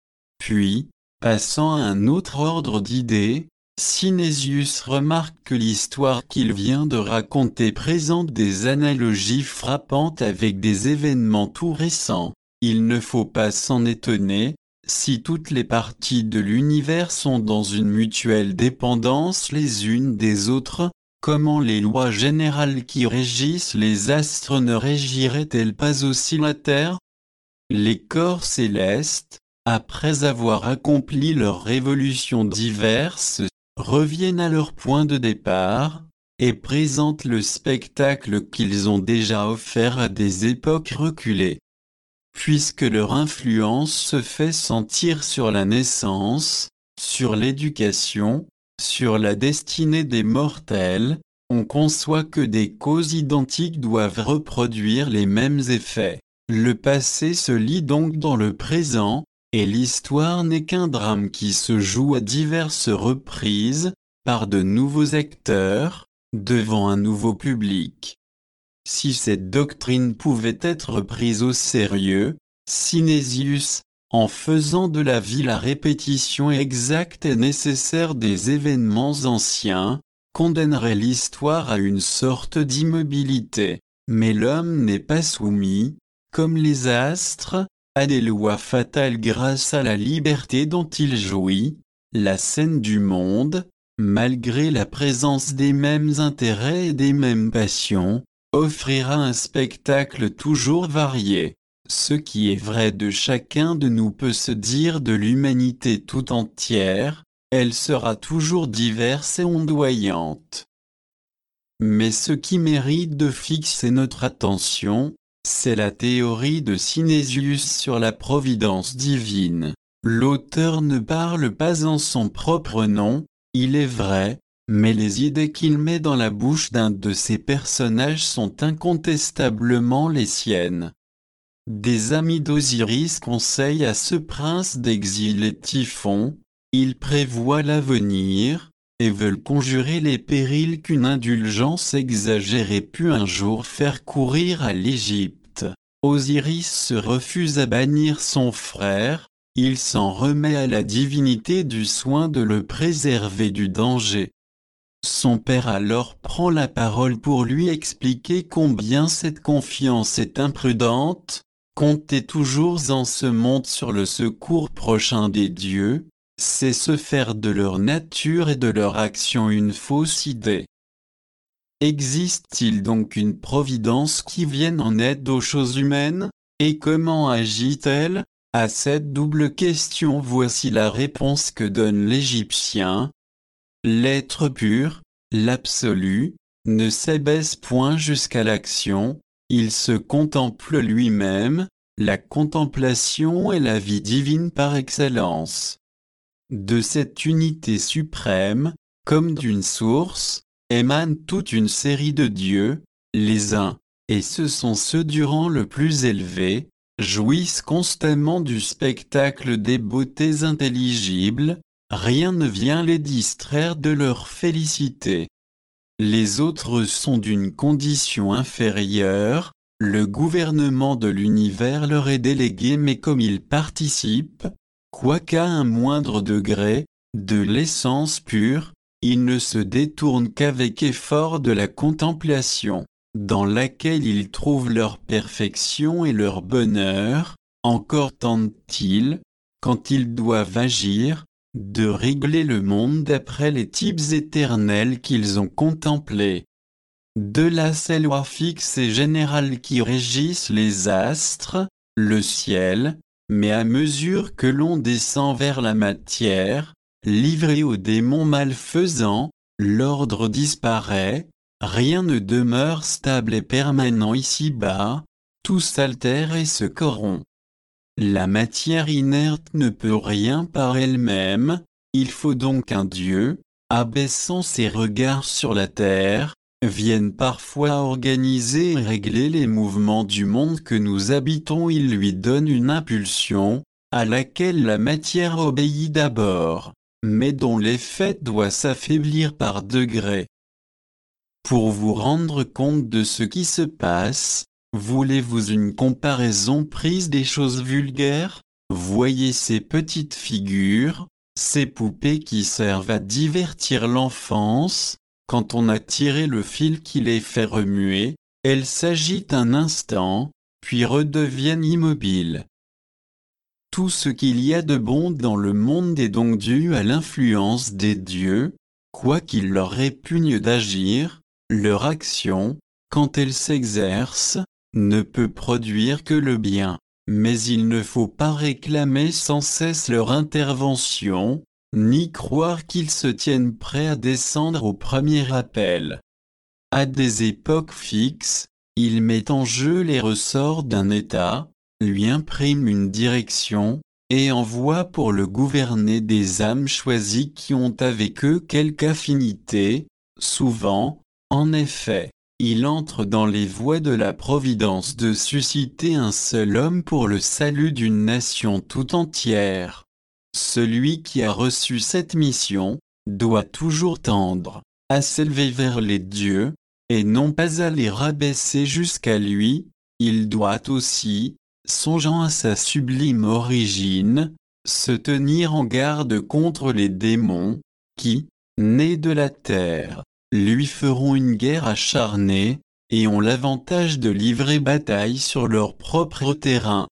Puis, passant à un autre ordre d'idées, Synésius remarque que l'histoire qu'il vient de raconter présente des analogies frappantes avec des événements tout récents. Il ne faut pas s'en étonner, si toutes les parties de l'univers sont dans une mutuelle dépendance les unes des autres, comment les lois générales qui régissent les astres ne régiraient-elles pas aussi la Terre? Les corps célestes, après avoir accompli leurs révolutions diverses, reviennent à leur point de départ, et présentent le spectacle qu'ils ont déjà offert à des époques reculées. Puisque leur influence se fait sentir sur la naissance, sur l'éducation, sur la destinée des mortels, on conçoit que des causes identiques doivent reproduire les mêmes effets. Le passé se lit donc dans le présent, et l'histoire n'est qu'un drame qui se joue à diverses reprises, par de nouveaux acteurs, devant un nouveau public. Si cette doctrine pouvait être prise au sérieux, Synésius, en faisant de la vie la répétition exacte et nécessaire des événements anciens, condamnerait l'histoire à une sorte d'immobilité. Mais l'homme n'est pas soumis, comme les astres, à des lois fatales grâce à la liberté dont il jouit. La scène du monde, malgré la présence des mêmes intérêts et des mêmes passions, offrira un spectacle toujours varié. Ce qui est vrai de chacun de nous peut se dire de l'humanité tout entière, elle sera toujours diverse et ondoyante. Mais ce qui mérite de fixer notre attention, c'est la théorie de Synésius sur la providence divine. L'auteur ne parle pas en son propre nom, il est vrai, mais les idées qu'il met dans la bouche d'un de ses personnages sont incontestablement les siennes. Des amis d'Osiris conseillent à ce prince d'exiler Typhon, ils prévoient l'avenir, et veulent conjurer les périls qu'une indulgence exagérée put un jour faire courir à l'Égypte. Osiris se refuse à bannir son frère, il s'en remet à la divinité du soin de le préserver du danger. Son père alors prend la parole pour lui expliquer combien cette confiance est imprudente, compter toujours en ce monde sur le secours prochain des dieux, c'est se faire de leur nature et de leur action une fausse idée. Existe-t-il donc une providence qui vienne en aide aux choses humaines, et comment agit-elle? À cette double question voici la réponse que donne l'Égyptien. L'être pur, l'absolu, ne s'abaisse point jusqu'à l'action, il se contemple lui-même, la contemplation est la vie divine par excellence. De cette unité suprême, comme d'une source, émane toute une série de dieux, les uns, et ce sont ceux durant le plus élevé, jouissent constamment du spectacle des beautés intelligibles, rien ne vient les distraire de leur félicité. Les autres sont d'une condition inférieure, le gouvernement de l'univers leur est délégué mais comme ils participent, quoiqu'à un moindre degré, de l'essence pure, ils ne se détournent qu'avec effort de la contemplation. dans laquelle ils trouvent leur perfection et leur bonheur, encore tentent-ils, quand ils doivent agir, de régler le monde d'après les types éternels qu'ils ont contemplés. De là ces lois fixes et générales qui régissent les astres, le ciel, mais à mesure que l'on descend vers la matière, livré aux démons malfaisants, l'ordre disparaît, rien ne demeure stable et permanent ici-bas, tout s'altère et se corrompt. La matière inerte ne peut rien par elle-même, il faut donc un Dieu, abaissant ses regards sur la terre, vienne parfois organiser et régler les mouvements du monde que nous habitons. Il lui donne une impulsion, à laquelle la matière obéit d'abord, mais dont l'effet doit s'affaiblir par degrés. Pour vous rendre compte de ce qui se passe, voulez-vous une comparaison prise des choses vulgaires? Voyez ces petites figures, ces poupées qui servent à divertir l'enfance. Quand on a tiré le fil qui les fait remuer, elles s'agitent un instant, puis redeviennent immobiles. Tout ce qu'il y a de bon dans le monde est donc dû à l'influence des dieux, quoi qu'il leur répugne d'agir, leur action, quand elle s'exerce, ne peut produire que le bien, mais il ne faut pas réclamer sans cesse leur intervention, ni croire qu'ils se tiennent prêts à descendre au premier appel. À des époques fixes, il met en jeu les ressorts d'un État, lui imprime une direction, et envoie pour le gouverner des âmes choisies qui ont avec eux quelque affinité. Souvent, en effet, il entre dans les voies de la providence de susciter un seul homme pour le salut d'une nation tout entière. Celui qui a reçu cette mission, doit toujours tendre à s'élever vers les dieux, et non pas à les rabaisser jusqu'à lui. Il doit aussi, songeant à sa sublime origine, se tenir en garde contre les démons, qui, nés de la terre, lui feront une guerre acharnée, et ont l'avantage de livrer bataille sur leur propre terrain.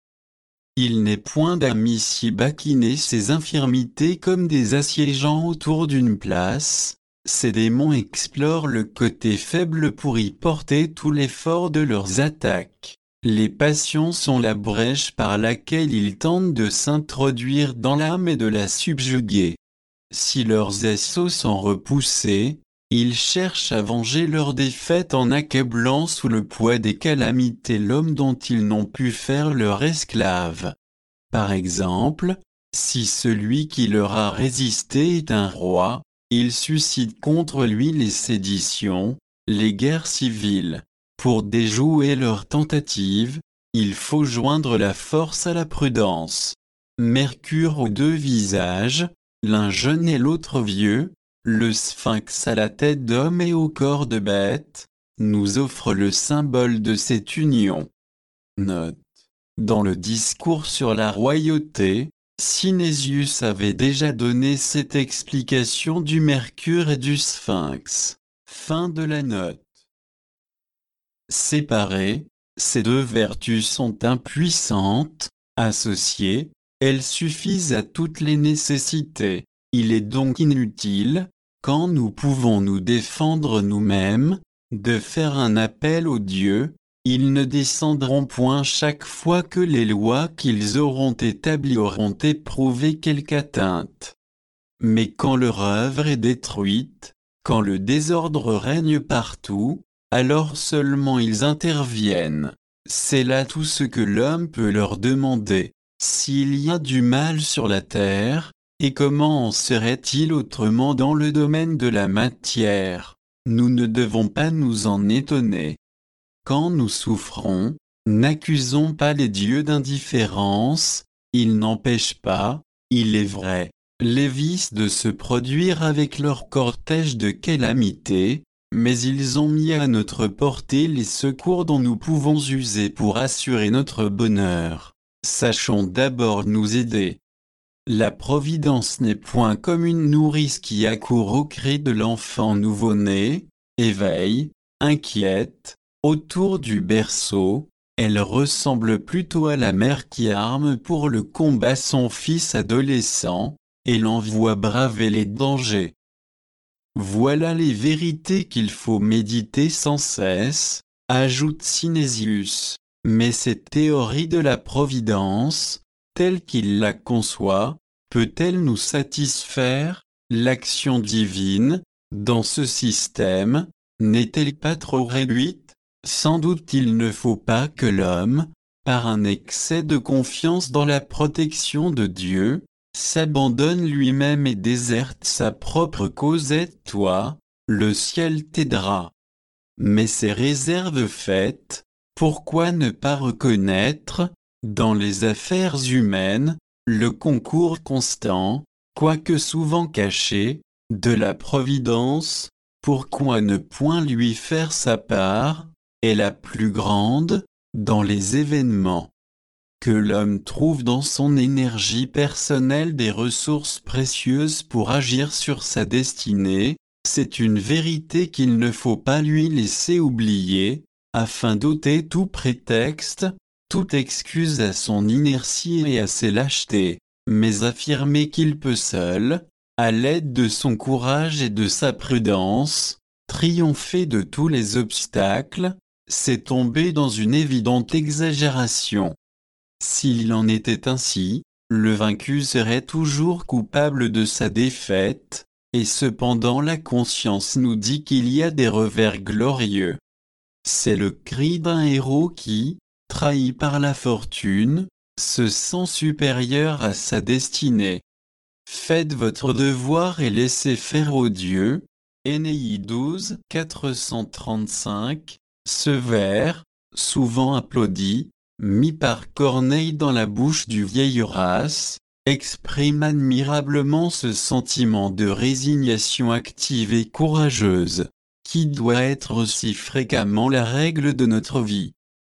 Il n'est point d'âme ici-bas qui n'ait ses infirmités comme des assiégeants autour d'une place. Ces démons explorent le côté faible pour y porter tout l'effort de leurs attaques. Les passions sont la brèche par laquelle ils tentent de s'introduire dans l'âme et de la subjuguer. Si leurs assauts sont repoussés, ils cherchent à venger leur défaite en accablant sous le poids des calamités l'homme dont ils n'ont pu faire leur esclave. Par exemple, si celui qui leur a résisté est un roi, ils suscitent contre lui les séditions, les guerres civiles. Pour déjouer leurs tentatives, il faut joindre la force à la prudence. Mercure aux deux visages, l'un jeune et l'autre vieux, le sphinx à la tête d'homme et au corps de bête, nous offre le symbole de cette union. Note. Dans le discours sur la royauté, Synésius avait déjà donné cette explication du Mercure et du Sphinx. Fin de la note. Séparées, ces deux vertus sont impuissantes. Associées, elles suffisent à toutes les nécessités. Il est donc inutile, quand nous pouvons nous défendre nous-mêmes, de faire un appel aux dieux. Ils ne descendront point chaque fois que les lois qu'ils auront établies auront éprouvé quelque atteinte. Mais quand leur œuvre est détruite, quand le désordre règne partout, alors seulement ils interviennent. C'est là tout ce que l'homme peut leur demander. S'il y a du mal sur la terre, et comment en serait-il autrement dans le domaine de la matière? Nous ne devons pas nous en étonner. Quand nous souffrons, n'accusons pas les dieux d'indifférence, ils n'empêchent pas, il est vrai, les vices de se produire avec leur cortège de calamités, mais ils ont mis à notre portée les secours dont nous pouvons user pour assurer notre bonheur. Sachons d'abord nous aider. La providence n'est point comme une nourrice qui accourt au cri de l'enfant nouveau-né, éveille, inquiète, autour du berceau. Elle ressemble plutôt à la mère qui arme pour le combat son fils adolescent, et l'envoie braver les dangers. Voilà les vérités qu'il faut méditer sans cesse, ajoute Synesius. Mais cette théorie de la providence, telle qu'il la conçoit, peut-elle nous satisfaire? L'action divine, dans ce système, n'est-elle pas trop réduite? Sans doute il ne faut pas que l'homme, par un excès de confiance dans la protection de Dieu, s'abandonne lui-même et déserte sa propre cause. Aide-toi, le ciel t'aidera. Mais ces réserves faites, pourquoi ne pas reconnaître, dans les affaires humaines, le concours constant, quoique souvent caché, de la providence? Pourquoi ne point lui faire sa part, et la plus grande, dans les événements? Que l'homme trouve dans son énergie personnelle des ressources précieuses pour agir sur sa destinée, c'est une vérité qu'il ne faut pas lui laisser oublier, afin d'ôter tout prétexte, toute excuse à son inertie et à ses lâchetés, mais affirmer qu'il peut seul, à l'aide de son courage et de sa prudence, triompher de tous les obstacles. C'est tomber dans une évidente exagération. S'il en était ainsi, le vaincu serait toujours coupable de sa défaite, et cependant la conscience nous dit qu'il y a des revers glorieux. C'est le cri d'un héros qui, trahi par la fortune, se sent supérieur à sa destinée. Faites votre devoir et laissez faire aux dieux. Énéis 12, 435, ce vers, souvent applaudi, mis par Corneille dans la bouche du vieil Horace, exprime admirablement ce sentiment de résignation active et courageuse, qui doit être aussi fréquemment la règle de notre vie.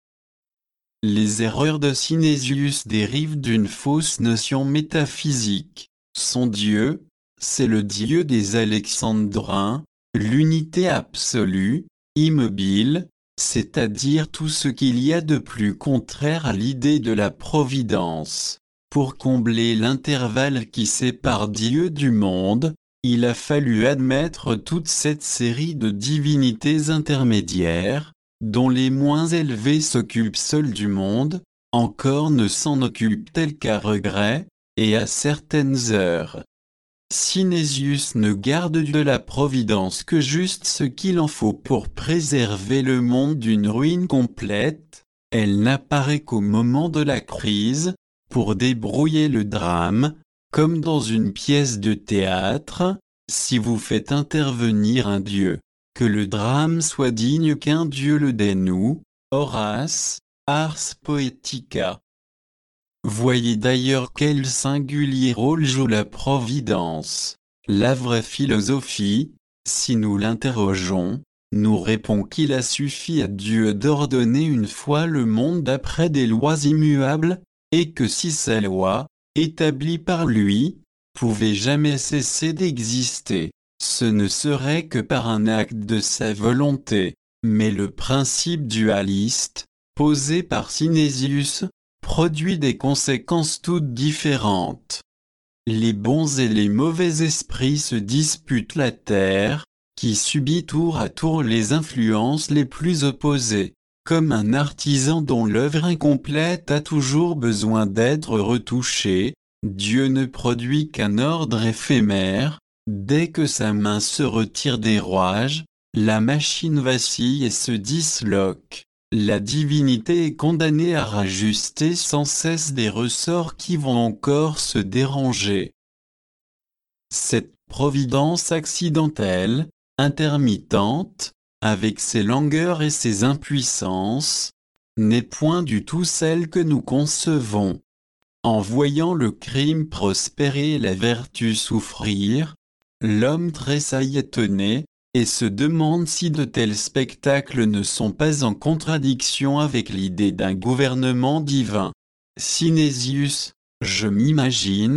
Les erreurs de Synesius dérivent d'une fausse notion métaphysique. Son Dieu, c'est le Dieu des Alexandrins, l'unité absolue, immobile, c'est-à-dire tout ce qu'il y a de plus contraire à l'idée de la providence. Pour combler l'intervalle qui sépare Dieu du monde, il a fallu admettre toute cette série de divinités intermédiaires, dont les moins élevées s'occupent seules du monde, encore ne s'en occupent-elles qu'à regret, et à certaines heures. Synesius ne garde de la providence que juste ce qu'il en faut pour préserver le monde d'une ruine complète. Elle n'apparaît qu'au moment de la crise, pour débrouiller le drame, comme dans une pièce de théâtre. Si vous faites intervenir un dieu, que le drame soit digne qu'un dieu le dénoue. Horace, Ars Poetica. Voyez d'ailleurs quel singulier rôle joue la providence. La vraie philosophie, si nous l'interrogeons, nous répond qu'il a suffi à Dieu d'ordonner une fois le monde d'après des lois immuables, et que si ces lois, établies par lui, pouvaient jamais cesser d'exister, ce ne serait que par un acte de sa volonté. Mais le principe dualiste, posé par Synesius, produit des conséquences toutes différentes. Les bons et les mauvais esprits se disputent la terre, qui subit tour à tour les influences les plus opposées. Comme un artisan dont l'œuvre incomplète a toujours besoin d'être retouchée, Dieu ne produit qu'un ordre éphémère. Dès que sa main se retire des rouages, la machine vacille et se disloque. La divinité est condamnée à rajuster sans cesse des ressorts qui vont encore se déranger. Cette providence accidentelle, intermittente, avec ses langueurs et ses impuissances, n'est point du tout celle que nous concevons. En voyant le crime prospérer et la vertu souffrir, l'homme tressaille étonné, et se demande si de tels spectacles ne sont pas en contradiction avec l'idée d'un gouvernement divin. Synesius, je m'imagine,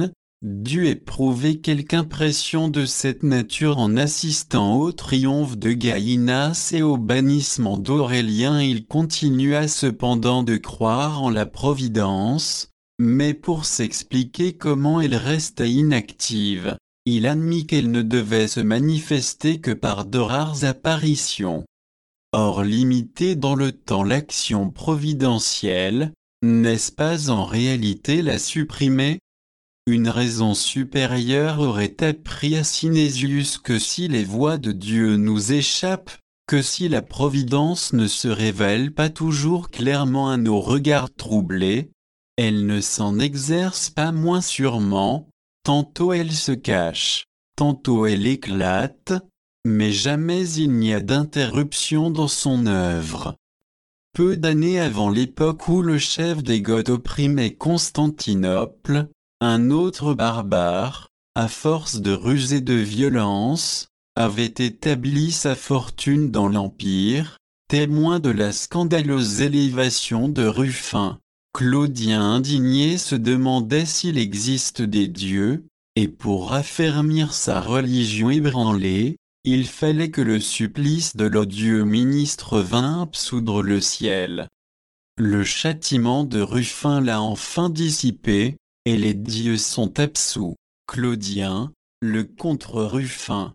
dut éprouver quelque impression de cette nature en assistant au triomphe de Gaïnas et au bannissement d'Aurélien. Il continua cependant de croire en la Providence, mais pour s'expliquer comment elle restait inactive, il admit qu'elle ne devait se manifester que par de rares apparitions. Or limiter dans le temps l'action providentielle, n'est-ce pas en réalité la supprimer? Une raison supérieure aurait appris à Sinésius que si les voies de Dieu nous échappent, que si la providence ne se révèle pas toujours clairement à nos regards troublés, elle ne s'en exerce pas moins sûrement, tantôt elle se cache, tantôt elle éclate, mais jamais il n'y a d'interruption dans son œuvre. Peu d'années avant l'époque où le chef des Goths opprimait Constantinople, un autre barbare, à force de ruse et de violence, avait établi sa fortune dans l'Empire, témoin de la scandaleuse élévation de Ruffin. Claudien indigné se demandait s'il existe des dieux, et pour raffermir sa religion ébranlée, il fallait que le supplice de l'odieux ministre vînt absoudre le ciel. Le châtiment de Ruffin l'a enfin dissipé, et les dieux sont absous. Claudien, le contre Ruffin.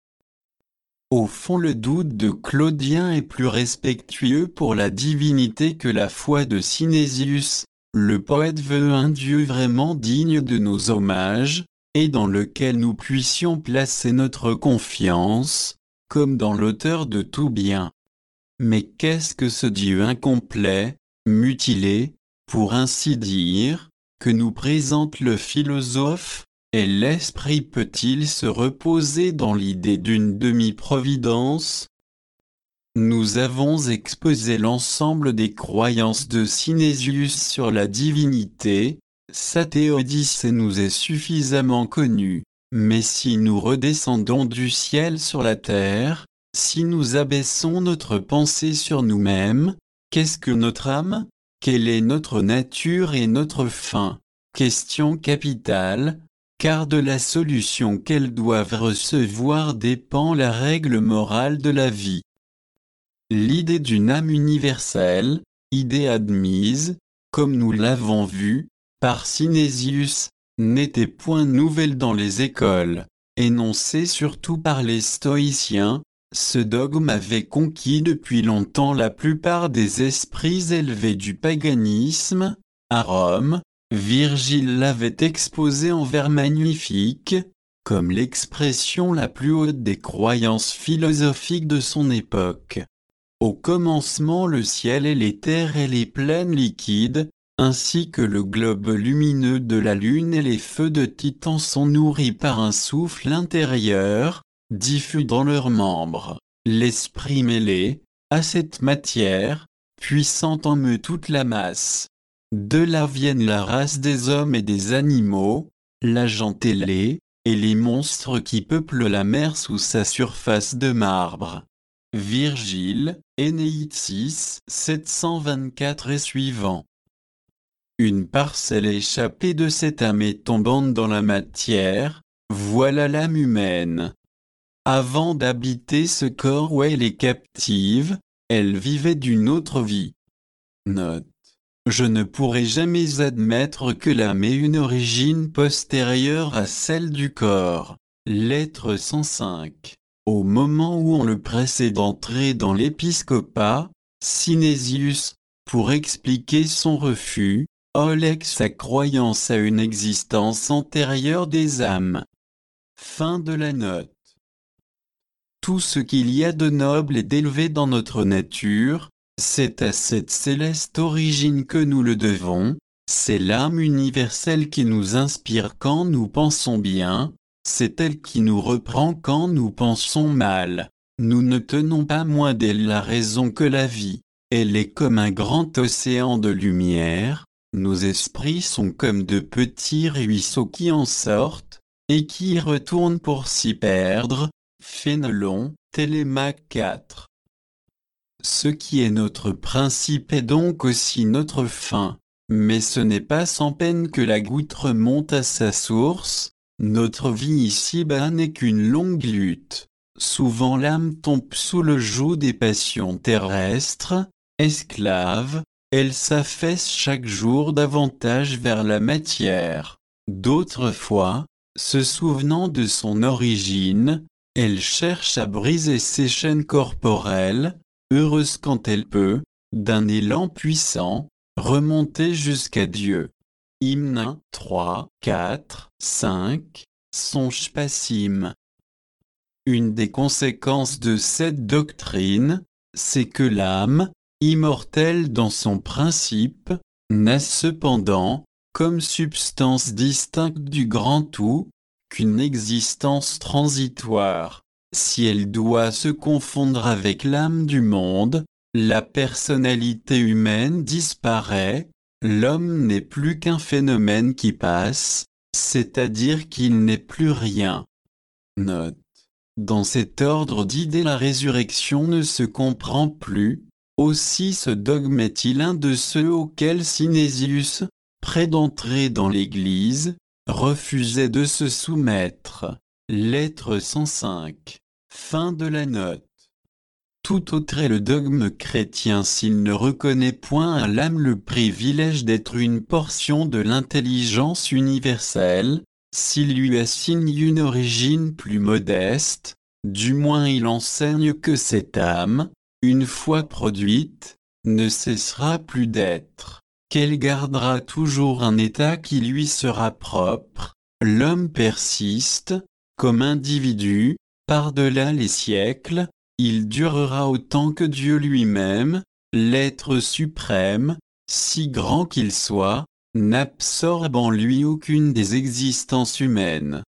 Au fond, le doute de Claudien est plus respectueux pour la divinité que la foi de Sinésius. Le poète veut un Dieu vraiment digne de nos hommages, et dans lequel nous puissions placer notre confiance, comme dans l'auteur de tout bien. Mais qu'est-ce que ce Dieu incomplet, mutilé, pour ainsi dire, que nous présente le philosophe? Et l'esprit peut-il se reposer dans l'idée d'une demi-providence? Nous avons exposé l'ensemble des croyances de Sinésius sur la divinité. Sa théodicée nous est suffisamment connue. Mais si nous redescendons du ciel sur la terre, si nous abaissons notre pensée sur nous-mêmes, qu'est-ce que notre âme? Quelle est notre nature et notre fin? Question capitale, car de la solution qu'elles doivent recevoir dépend la règle morale de la vie. L'idée d'une âme universelle, idée admise, comme nous l'avons vu, par Sinésius, n'était point nouvelle dans les écoles, énoncée surtout par les stoïciens. Ce dogme avait conquis depuis longtemps la plupart des esprits élevés du paganisme. À Rome, Virgile l'avait exposé en vers magnifiques, comme l'expression la plus haute des croyances philosophiques de son époque. Au commencement le ciel et les terres et les plaines liquides, ainsi que le globe lumineux de la lune et les feux de Titan sont nourris par un souffle intérieur, diffus dans leurs membres. L'esprit mêlé, à cette matière, puissant en meut toute la masse. De là viennent la race des hommes et des animaux, la gentélée, et les monstres qui peuplent la mer sous sa surface de marbre. Virgile, Énéide 6, 724 et suivant. Une parcelle échappée de cette âme et tombante dans la matière, voilà l'âme humaine. Avant d'habiter ce corps où elle est captive, elle vivait d'une autre vie. Note. Je ne pourrai jamais admettre que l'âme ait une origine postérieure à celle du corps. Lettre 105. Au moment où on le pressait d'entrer dans l'épiscopat, Sinésius, pour expliquer son refus, olègue sa croyance à une existence antérieure des âmes. Fin de la note. Tout ce qu'il y a de noble et d'élevé dans notre nature, c'est à cette céleste origine que nous le devons, c'est l'âme universelle qui nous inspire quand nous pensons bien, c'est elle qui nous reprend quand nous pensons mal. Nous ne tenons pas moins d'elle la raison que la vie. Elle est comme un grand océan de lumière, nos esprits sont comme de petits ruisseaux qui en sortent, et qui y retournent pour s'y perdre. Fénelon, Télémaque 4. Ce qui est notre principe est donc aussi notre fin. Mais ce n'est pas sans peine que la goutte remonte à sa source. Notre vie ici-bas n'est qu'une longue lutte. Souvent l'âme tombe sous le joug des passions terrestres. Esclave, elle s'affaisse chaque jour davantage vers la matière. D'autres fois, se souvenant de son origine, elle cherche à briser ses chaînes corporelles, heureuse quand elle peut, d'un élan puissant, remonter jusqu'à Dieu. Hymne 1, 3, 4, 5, Songe Passim. Une des conséquences de cette doctrine, c'est que l'âme, immortelle dans son principe, n'a cependant, comme substance distincte du grand tout, qu'une existence transitoire. Si elle doit se confondre avec l'âme du monde, la personnalité humaine disparaît, l'homme n'est plus qu'un phénomène qui passe, c'est-à-dire qu'il n'est plus rien. Note. Dans cet ordre d'idées la résurrection ne se comprend plus, aussi ce dogme est-il un de ceux auxquels Synesius, près d'entrer dans l'Église, refusait de se soumettre. Lettre 105. Fin de la note. Tout autre est le dogme chrétien s'il ne reconnaît point à l'âme le privilège d'être une portion de l'intelligence universelle, s'il lui assigne une origine plus modeste, du moins il enseigne que cette âme, une fois produite, ne cessera plus d'être, qu'elle gardera toujours un état qui lui sera propre. L'homme persiste, comme individu, par-delà les siècles, il durera autant que Dieu lui-même, l'être suprême, si grand qu'il soit, n'absorbe en lui aucune des existences humaines.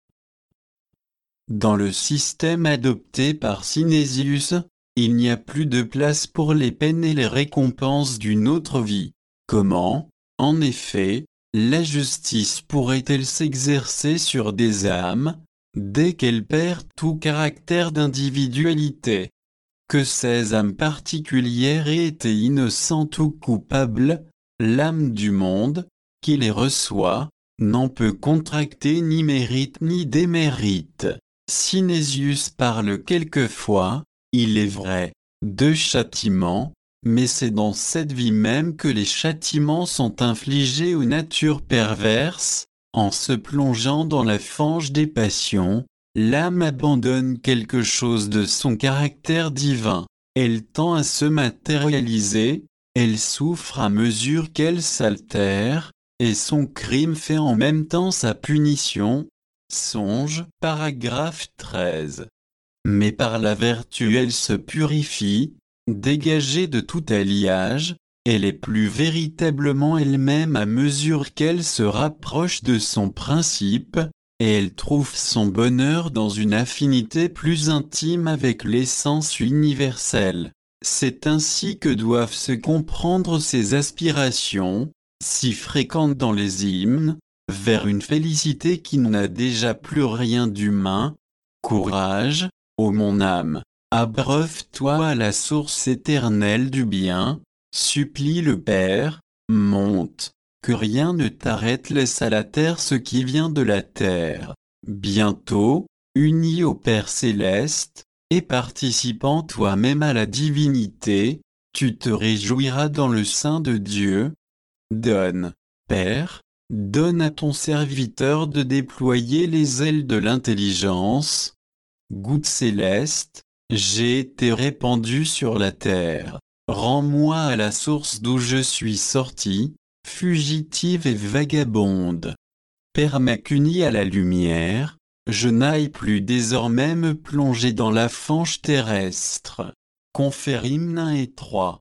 Dans le système adopté par Synesius, il n'y a plus de place pour les peines et les récompenses d'une autre vie. Comment, en effet, la justice pourrait-elle s'exercer sur des âmes, dès qu'elles perdent tout caractère d'individualité? Que ces âmes particulières aient été innocentes ou coupables, l'âme du monde, qui les reçoit, n'en peut contracter ni mérite ni démérite. Synesius parle quelquefois, il est vrai, de châtiment, mais c'est dans cette vie même que les châtiments sont infligés aux natures perverses, en se plongeant dans la fange des passions. L'âme abandonne quelque chose de son caractère divin, elle tend à se matérialiser, elle souffre à mesure qu'elle s'altère, et son crime fait en même temps sa punition. Songe, paragraphe 13. Mais par la vertu elle se purifie, dégagée de tout alliage, elle est plus véritablement elle-même à mesure qu'elle se rapproche de son principe, et elle trouve son bonheur dans une affinité plus intime avec l'essence universelle. C'est ainsi que doivent se comprendre ses aspirations, si fréquentes dans les hymnes, vers une félicité qui n'a déjà plus rien d'humain. Courage, ô mon âme, abreuve-toi à la source éternelle du bien, supplie le Père, monte. Que rien ne t'arrête, laisse à la terre ce qui vient de la terre. Bientôt, uni au Père céleste, et participant toi-même à la divinité, tu te réjouiras dans le sein de Dieu. Donne, Père, donne à ton serviteur de déployer les ailes de l'intelligence. Goutte céleste, j'ai été répandu sur la terre. Rends-moi à la source d'où je suis sorti, fugitive et vagabonde. Permets qu'unie à la lumière, je n'aille plus désormais me plonger dans la fange terrestre. Confère hymne 1 et 3.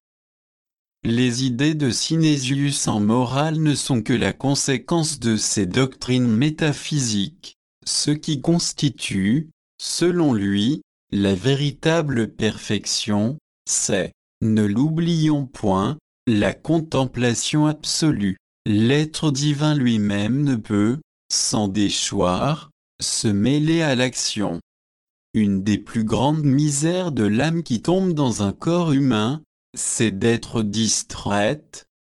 Les idées de Synesius en morale ne sont que la conséquence de ces doctrines métaphysiques. Ce qui constitue, selon lui, la véritable perfection, c'est, ne l'oublions point, la contemplation absolue. L'être divin lui-même ne peut, sans déchoir, se mêler à l'action. Une des plus grandes misères de l'âme qui tombe dans un corps humain, c'est d'être distraite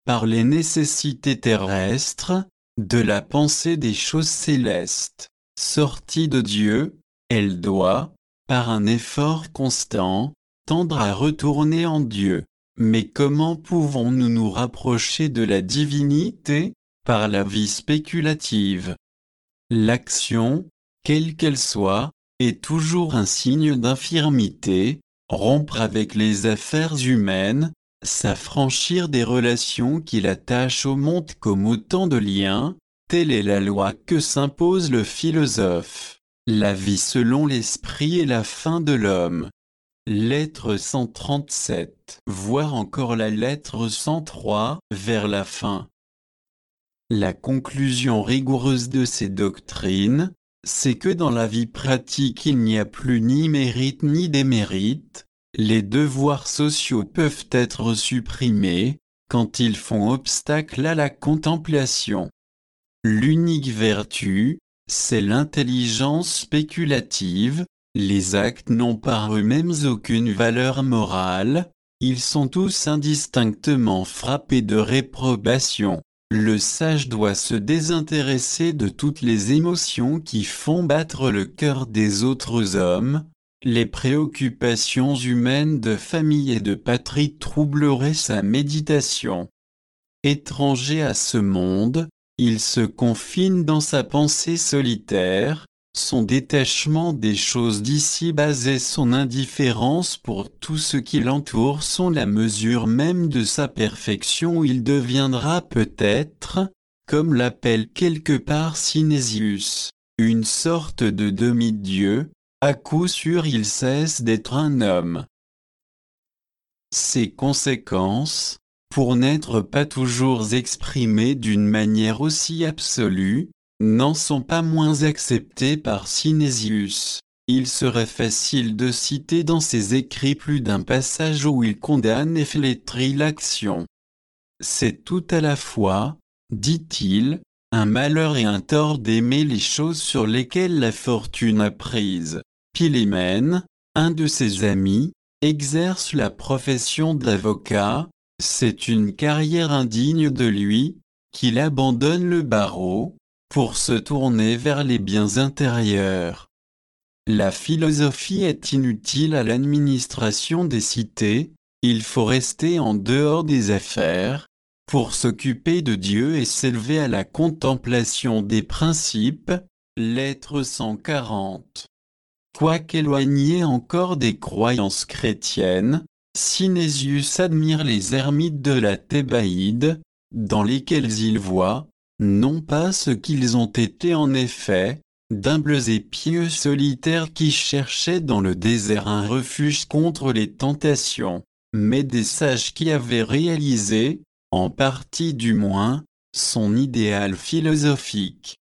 par les nécessités terrestres, de la pensée des choses célestes. Sortie de Dieu, elle doit, par un effort constant, tendre à retourner en Dieu. Mais comment pouvons-nous nous rapprocher de la divinité? Par la vie spéculative. L'action, quelle qu'elle soit, est toujours un signe d'infirmité. Rompre avec les affaires humaines, s'affranchir des relations qui l'attachent au monde comme autant de liens, telle est la loi que s'impose le philosophe. La vie selon l'esprit est la fin de l'homme. Lettre 137. Voir encore la lettre 103, vers la fin. La conclusion rigoureuse de ces doctrines, c'est que dans la vie pratique il n'y a plus ni mérite ni démérite, les devoirs sociaux peuvent être supprimés, quand ils font obstacle à la contemplation. L'unique vertu, c'est l'intelligence spéculative, les actes n'ont par eux-mêmes aucune valeur morale, ils sont tous indistinctement frappés de réprobation. Le sage doit se désintéresser de toutes les émotions qui font battre le cœur des autres hommes. Les préoccupations humaines de famille et de patrie troubleraient sa méditation. Étranger à ce monde, il se confine dans sa pensée solitaire, son détachement des choses d'ici-bas et son indifférence pour tout ce qui l'entoure sont la mesure même de sa perfection où il deviendra peut-être, comme l'appelle quelque part Sinésius, une sorte de demi-dieu, à coup sûr il cesse d'être un homme. Ces conséquences, pour n'être pas toujours exprimées d'une manière aussi absolue, n'en sont pas moins acceptées par Sinésius. Il serait facile de citer dans ses écrits plus d'un passage où il condamne et flétrit l'action. C'est tout à la fois, dit-il, un malheur et un tort d'aimer les choses sur lesquelles la fortune a prise. Philémène, un de ses amis, exerce la profession d'avocat, c'est une carrière indigne de lui, qu'il abandonne le barreau, pour se tourner vers les biens intérieurs. La philosophie est inutile à l'administration des cités, il faut rester en dehors des affaires, pour s'occuper de Dieu et s'élever à la contemplation des principes. Lettre 140. Quoiqu'éloigné encore des croyances chrétiennes, Sinésius admire les ermites de la Thébaïde, dans lesquels il voit, non pas ce qu'ils ont été en effet, d'humbles et pieux solitaires qui cherchaient dans le désert un refuge contre les tentations, mais des sages qui avaient réalisé, en partie du moins, son idéal philosophique.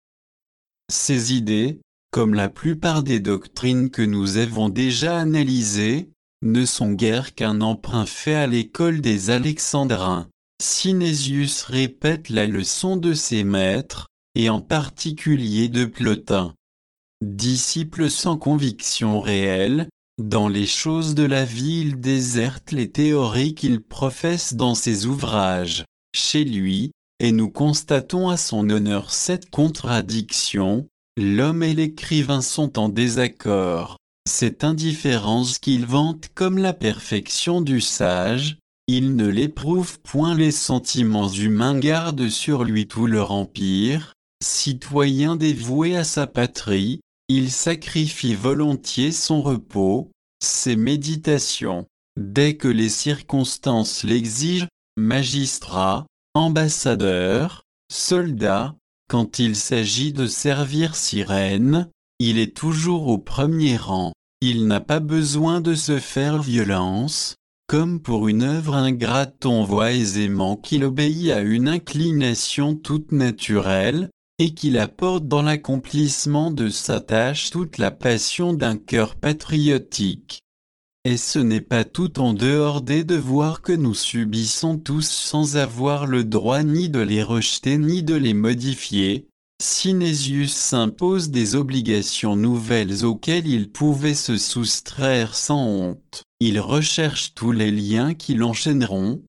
Ces idées, comme la plupart des doctrines que nous avons déjà analysées, ne sont guère qu'un emprunt fait à l'école des Alexandrins. Sinésius répète la leçon de ses maîtres, et en particulier de Plotin. Disciple sans conviction réelle, dans les choses de la vie il déserte les théories qu'il professe dans ses ouvrages. Chez lui, et nous constatons à son honneur cette contradiction, l'homme et l'écrivain sont en désaccord. Cette indifférence qu'il vante comme la perfection du sage, il ne l'éprouve point, les sentiments humains gardent sur lui tout leur empire. Citoyen dévoué à sa patrie, il sacrifie volontiers son repos, ses méditations, dès que les circonstances l'exigent, magistrat, ambassadeur, soldat, quand il s'agit de servir Cyrène, il est toujours au premier rang. Il n'a pas besoin de se faire violence. Comme pour une œuvre ingrate on voit aisément qu'il obéit à une inclination toute naturelle, et qu'il apporte dans l'accomplissement de sa tâche toute la passion d'un cœur patriotique. Et ce n'est pas tout en dehors des devoirs que nous subissons tous sans avoir le droit ni de les rejeter ni de les modifier. Sinésius s'impose des obligations nouvelles auxquelles il pouvait se soustraire sans honte. Il recherche tous les liens qui l'enchaîneront,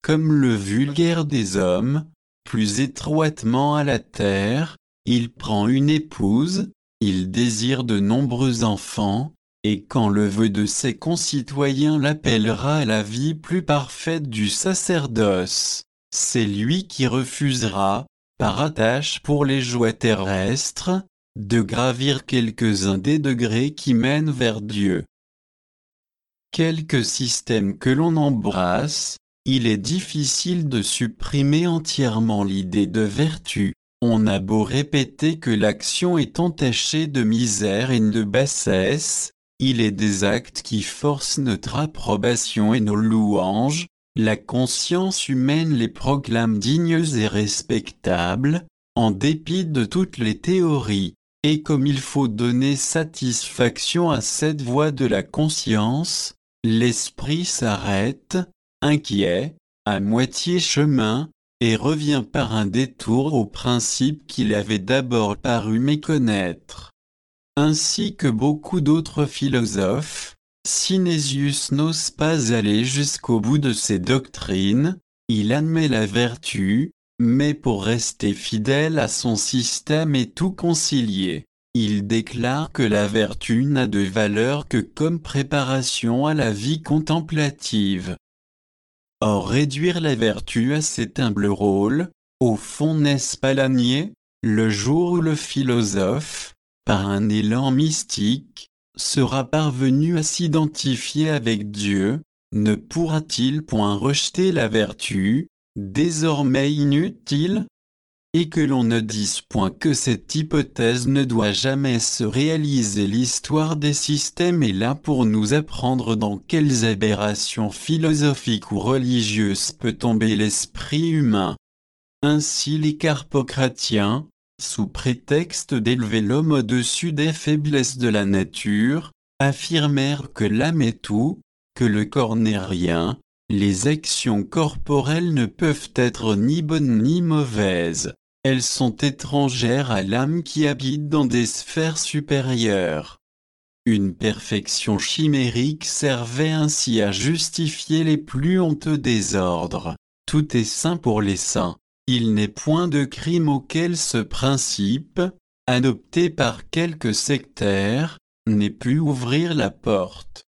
Comme le vulgaire des hommes, plus étroitement à la terre, il prend une épouse, il désire de nombreux enfants, et quand le vœu de ses concitoyens l'appellera à la vie plus parfaite du sacerdoce, c'est lui qui refusera, par attache pour les joies terrestres, de gravir quelques-uns des degrés qui mènent vers Dieu. Quelque système que l'on embrasse, il est difficile de supprimer entièrement l'idée de vertu. On a beau répéter que l'action est entachée de misère et de bassesse, il est des actes qui forcent notre approbation et nos louanges, la conscience humaine les proclame dignes et respectables, en dépit de toutes les théories, et comme il faut donner satisfaction à cette voix de la conscience, l'esprit s'arrête, inquiet, à moitié chemin, et revient par un détour au principe qu'il avait d'abord paru méconnaître. Ainsi que beaucoup d'autres philosophes, Synesius n'ose pas aller jusqu'au bout de ses doctrines, il admet la vertu, mais pour rester fidèle à son système et tout concilier, il déclare que la vertu n'a de valeur que comme préparation à la vie contemplative. Or réduire la vertu à cet humble rôle, au fond n'est-ce pas la nier, le jour où le philosophe, par un élan mystique, sera parvenu à s'identifier avec Dieu, ne pourra-t-il point rejeter la vertu, désormais inutile? Et que l'on ne dise point que cette hypothèse ne doit jamais se réaliser. L'histoire des systèmes est là pour nous apprendre dans quelles aberrations philosophiques ou religieuses peut tomber l'esprit humain. Ainsi les carpocratiens, sous prétexte d'élever l'homme au-dessus des faiblesses de la nature, affirmèrent que l'âme est tout, que le corps n'est rien, les actions corporelles ne peuvent être ni bonnes ni mauvaises. Elles sont étrangères à l'âme qui habite dans des sphères supérieures. Une perfection chimérique servait ainsi à justifier les plus honteux désordres. Tout est saint pour les saints. Il n'est point de crime auquel ce principe, adopté par quelques sectaires, n'ait pu ouvrir la porte.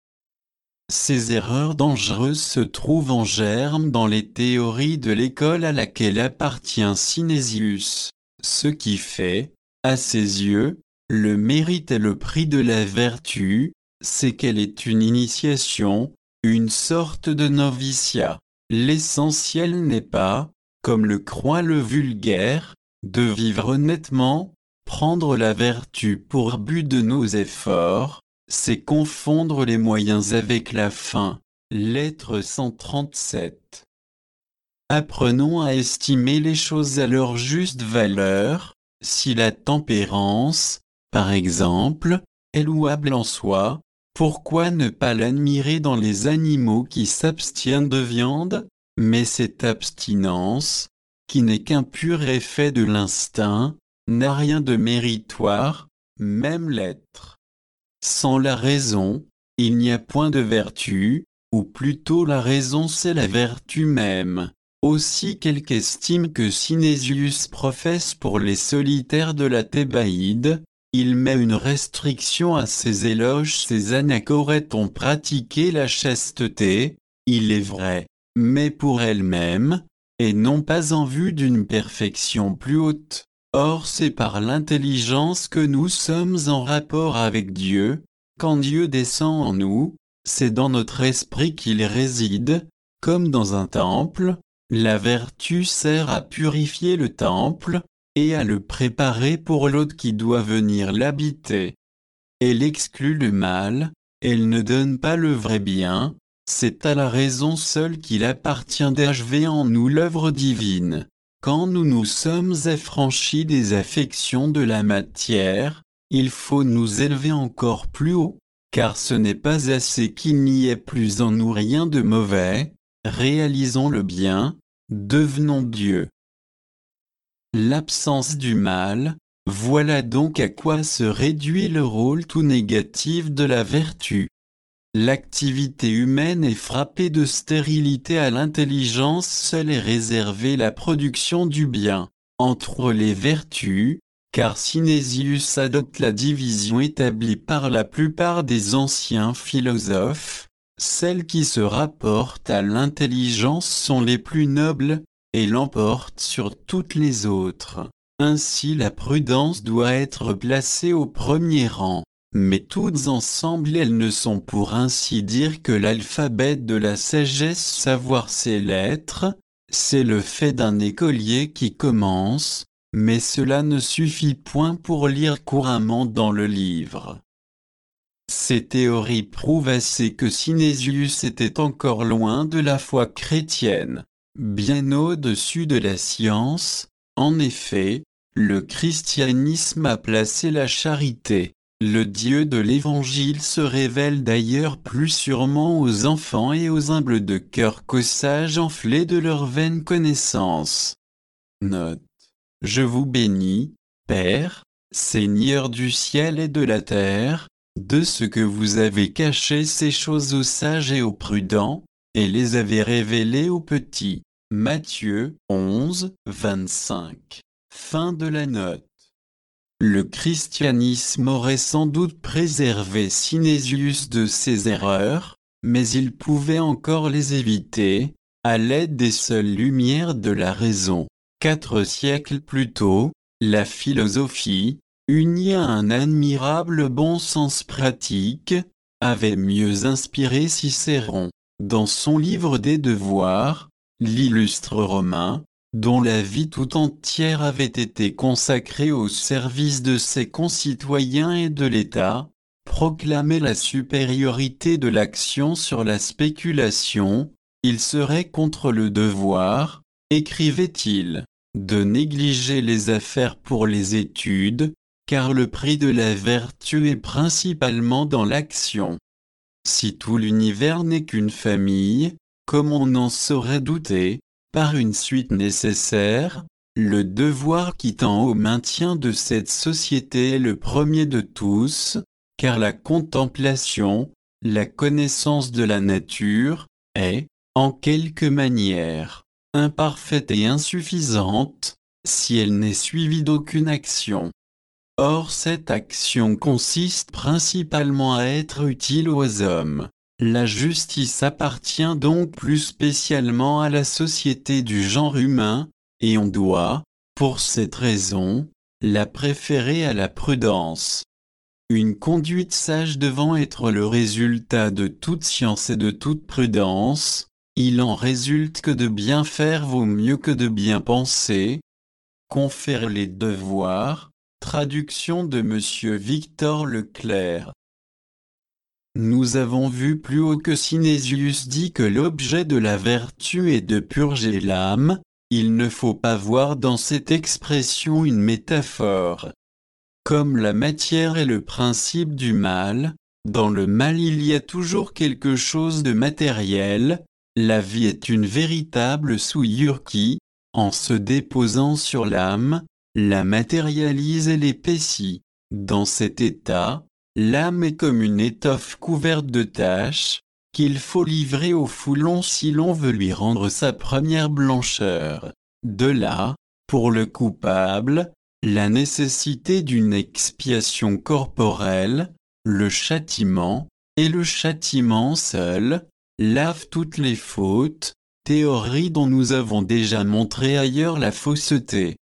Ces erreurs dangereuses se trouvent en germe dans les théories de l'école à laquelle appartient Synesius, ce qui fait, à ses yeux, le mérite et le prix de la vertu, c'est qu'elle est une initiation, une sorte de noviciat. L'essentiel n'est pas, comme le croit le vulgaire, de vivre honnêtement, prendre la vertu pour but de nos efforts, c'est confondre les moyens avec la fin. Lettre 137. Apprenons à estimer les choses à leur juste valeur. Si la tempérance, par exemple, est louable en soi, pourquoi ne pas l'admirer dans les animaux qui s'abstiennent de viande? Mais cette abstinence, qui n'est qu'un pur effet de l'instinct, n'a rien de méritoire, même l'être. Sans la raison, il n'y a point de vertu, ou plutôt la raison c'est la vertu même. Aussi quelque estime que Synesius professe pour les solitaires de la Thébaïde, il met une restriction à ses éloges. Ces anachorètes ont pratiqué la chasteté, il est vrai, mais pour elles-mêmes, et non pas en vue d'une perfection plus haute. Or c'est par l'intelligence que nous sommes en rapport avec Dieu. Quand Dieu descend en nous, c'est dans notre esprit qu'il réside, comme dans un temple. La vertu sert à purifier le temple, et à le préparer pour l'hôte qui doit venir l'habiter. Elle exclut le mal, elle ne donne pas le vrai bien, c'est à la raison seule qu'il appartient d'achever en nous l'œuvre divine. Quand nous nous sommes affranchis des affections de la matière, il faut nous élever encore plus haut, car ce n'est pas assez qu'il n'y ait plus en nous rien de mauvais. Réalisons le bien, devenons Dieu. L'absence du mal, voilà donc à quoi se réduit le rôle tout négatif de la vertu. L'activité humaine est frappée de stérilité à l'intelligence seule est réservée la production du bien, entre les vertus, car Synesius adopte la division établie par la plupart des anciens philosophes, celles qui se rapportent à l'intelligence sont les plus nobles, et l'emportent sur toutes les autres. Ainsi la prudence doit être placée au premier rang. Mais toutes ensemble elles ne sont pour ainsi dire que l'alphabet de la sagesse, savoir ses lettres, c'est le fait d'un écolier qui commence, mais cela ne suffit point pour lire couramment dans le livre. Ces théories prouvent assez que Synesius était encore loin de la foi chrétienne, bien au-dessus de la science. En effet, le christianisme a placé la charité. Le Dieu de l'Évangile se révèle d'ailleurs plus sûrement aux enfants et aux humbles de cœur qu'aux sages enflés de leur vaine connaissance. Note. Je vous bénis, Père, Seigneur du ciel et de la terre, de ce que vous avez caché ces choses aux sages et aux prudents, et les avez révélées aux petits. Matthieu 11, 25. Fin de la note. Le christianisme aurait sans doute préservé Synesius de ses erreurs, mais il pouvait encore les éviter, à l'aide des seules lumières de la raison. 4 siècles plus tôt, la philosophie, unie à un admirable bon sens pratique, avait mieux inspiré Cicéron. Dans son livre des Devoirs, l'illustre Romain, dont la vie tout entière avait été consacrée au service de ses concitoyens et de l'État, proclamait la supériorité de l'action sur la spéculation. Il serait contre le devoir, écrivait-il, de négliger les affaires pour les études, car le prix de la vertu est principalement dans l'action. Si tout l'univers n'est qu'une famille, comme on n'en saurait douter, par une suite nécessaire, le devoir qui tend au maintien de cette société est le premier de tous, car la contemplation, la connaissance de la nature, est, en quelque manière, imparfaite et insuffisante, si elle n'est suivie d'aucune action. Or cette action consiste principalement à être utile aux hommes. La justice appartient donc plus spécialement à la société du genre humain, et on doit, pour cette raison, la préférer à la prudence. Une conduite sage devant être le résultat de toute science et de toute prudence, il en résulte que de bien faire vaut mieux que de bien penser. Confère les devoirs, traduction de Monsieur Victor Leclerc. Nous avons vu plus haut que Synesius dit que l'objet de la vertu est de purger l'âme. Il ne faut pas voir dans cette expression une métaphore. Comme la matière est le principe du mal, dans le mal il y a toujours quelque chose de matériel. La vie est une véritable souillure qui, en se déposant sur l'âme, la matérialise et l'épaissit. Dans cet état, l'âme est comme une étoffe couverte de taches, qu'il faut livrer au foulon si l'on veut lui rendre sa première blancheur. De là, pour le coupable, la nécessité d'une expiation corporelle, le châtiment, et le châtiment seul, lave toutes les fautes, théorie dont nous avons déjà montré ailleurs la fausseté.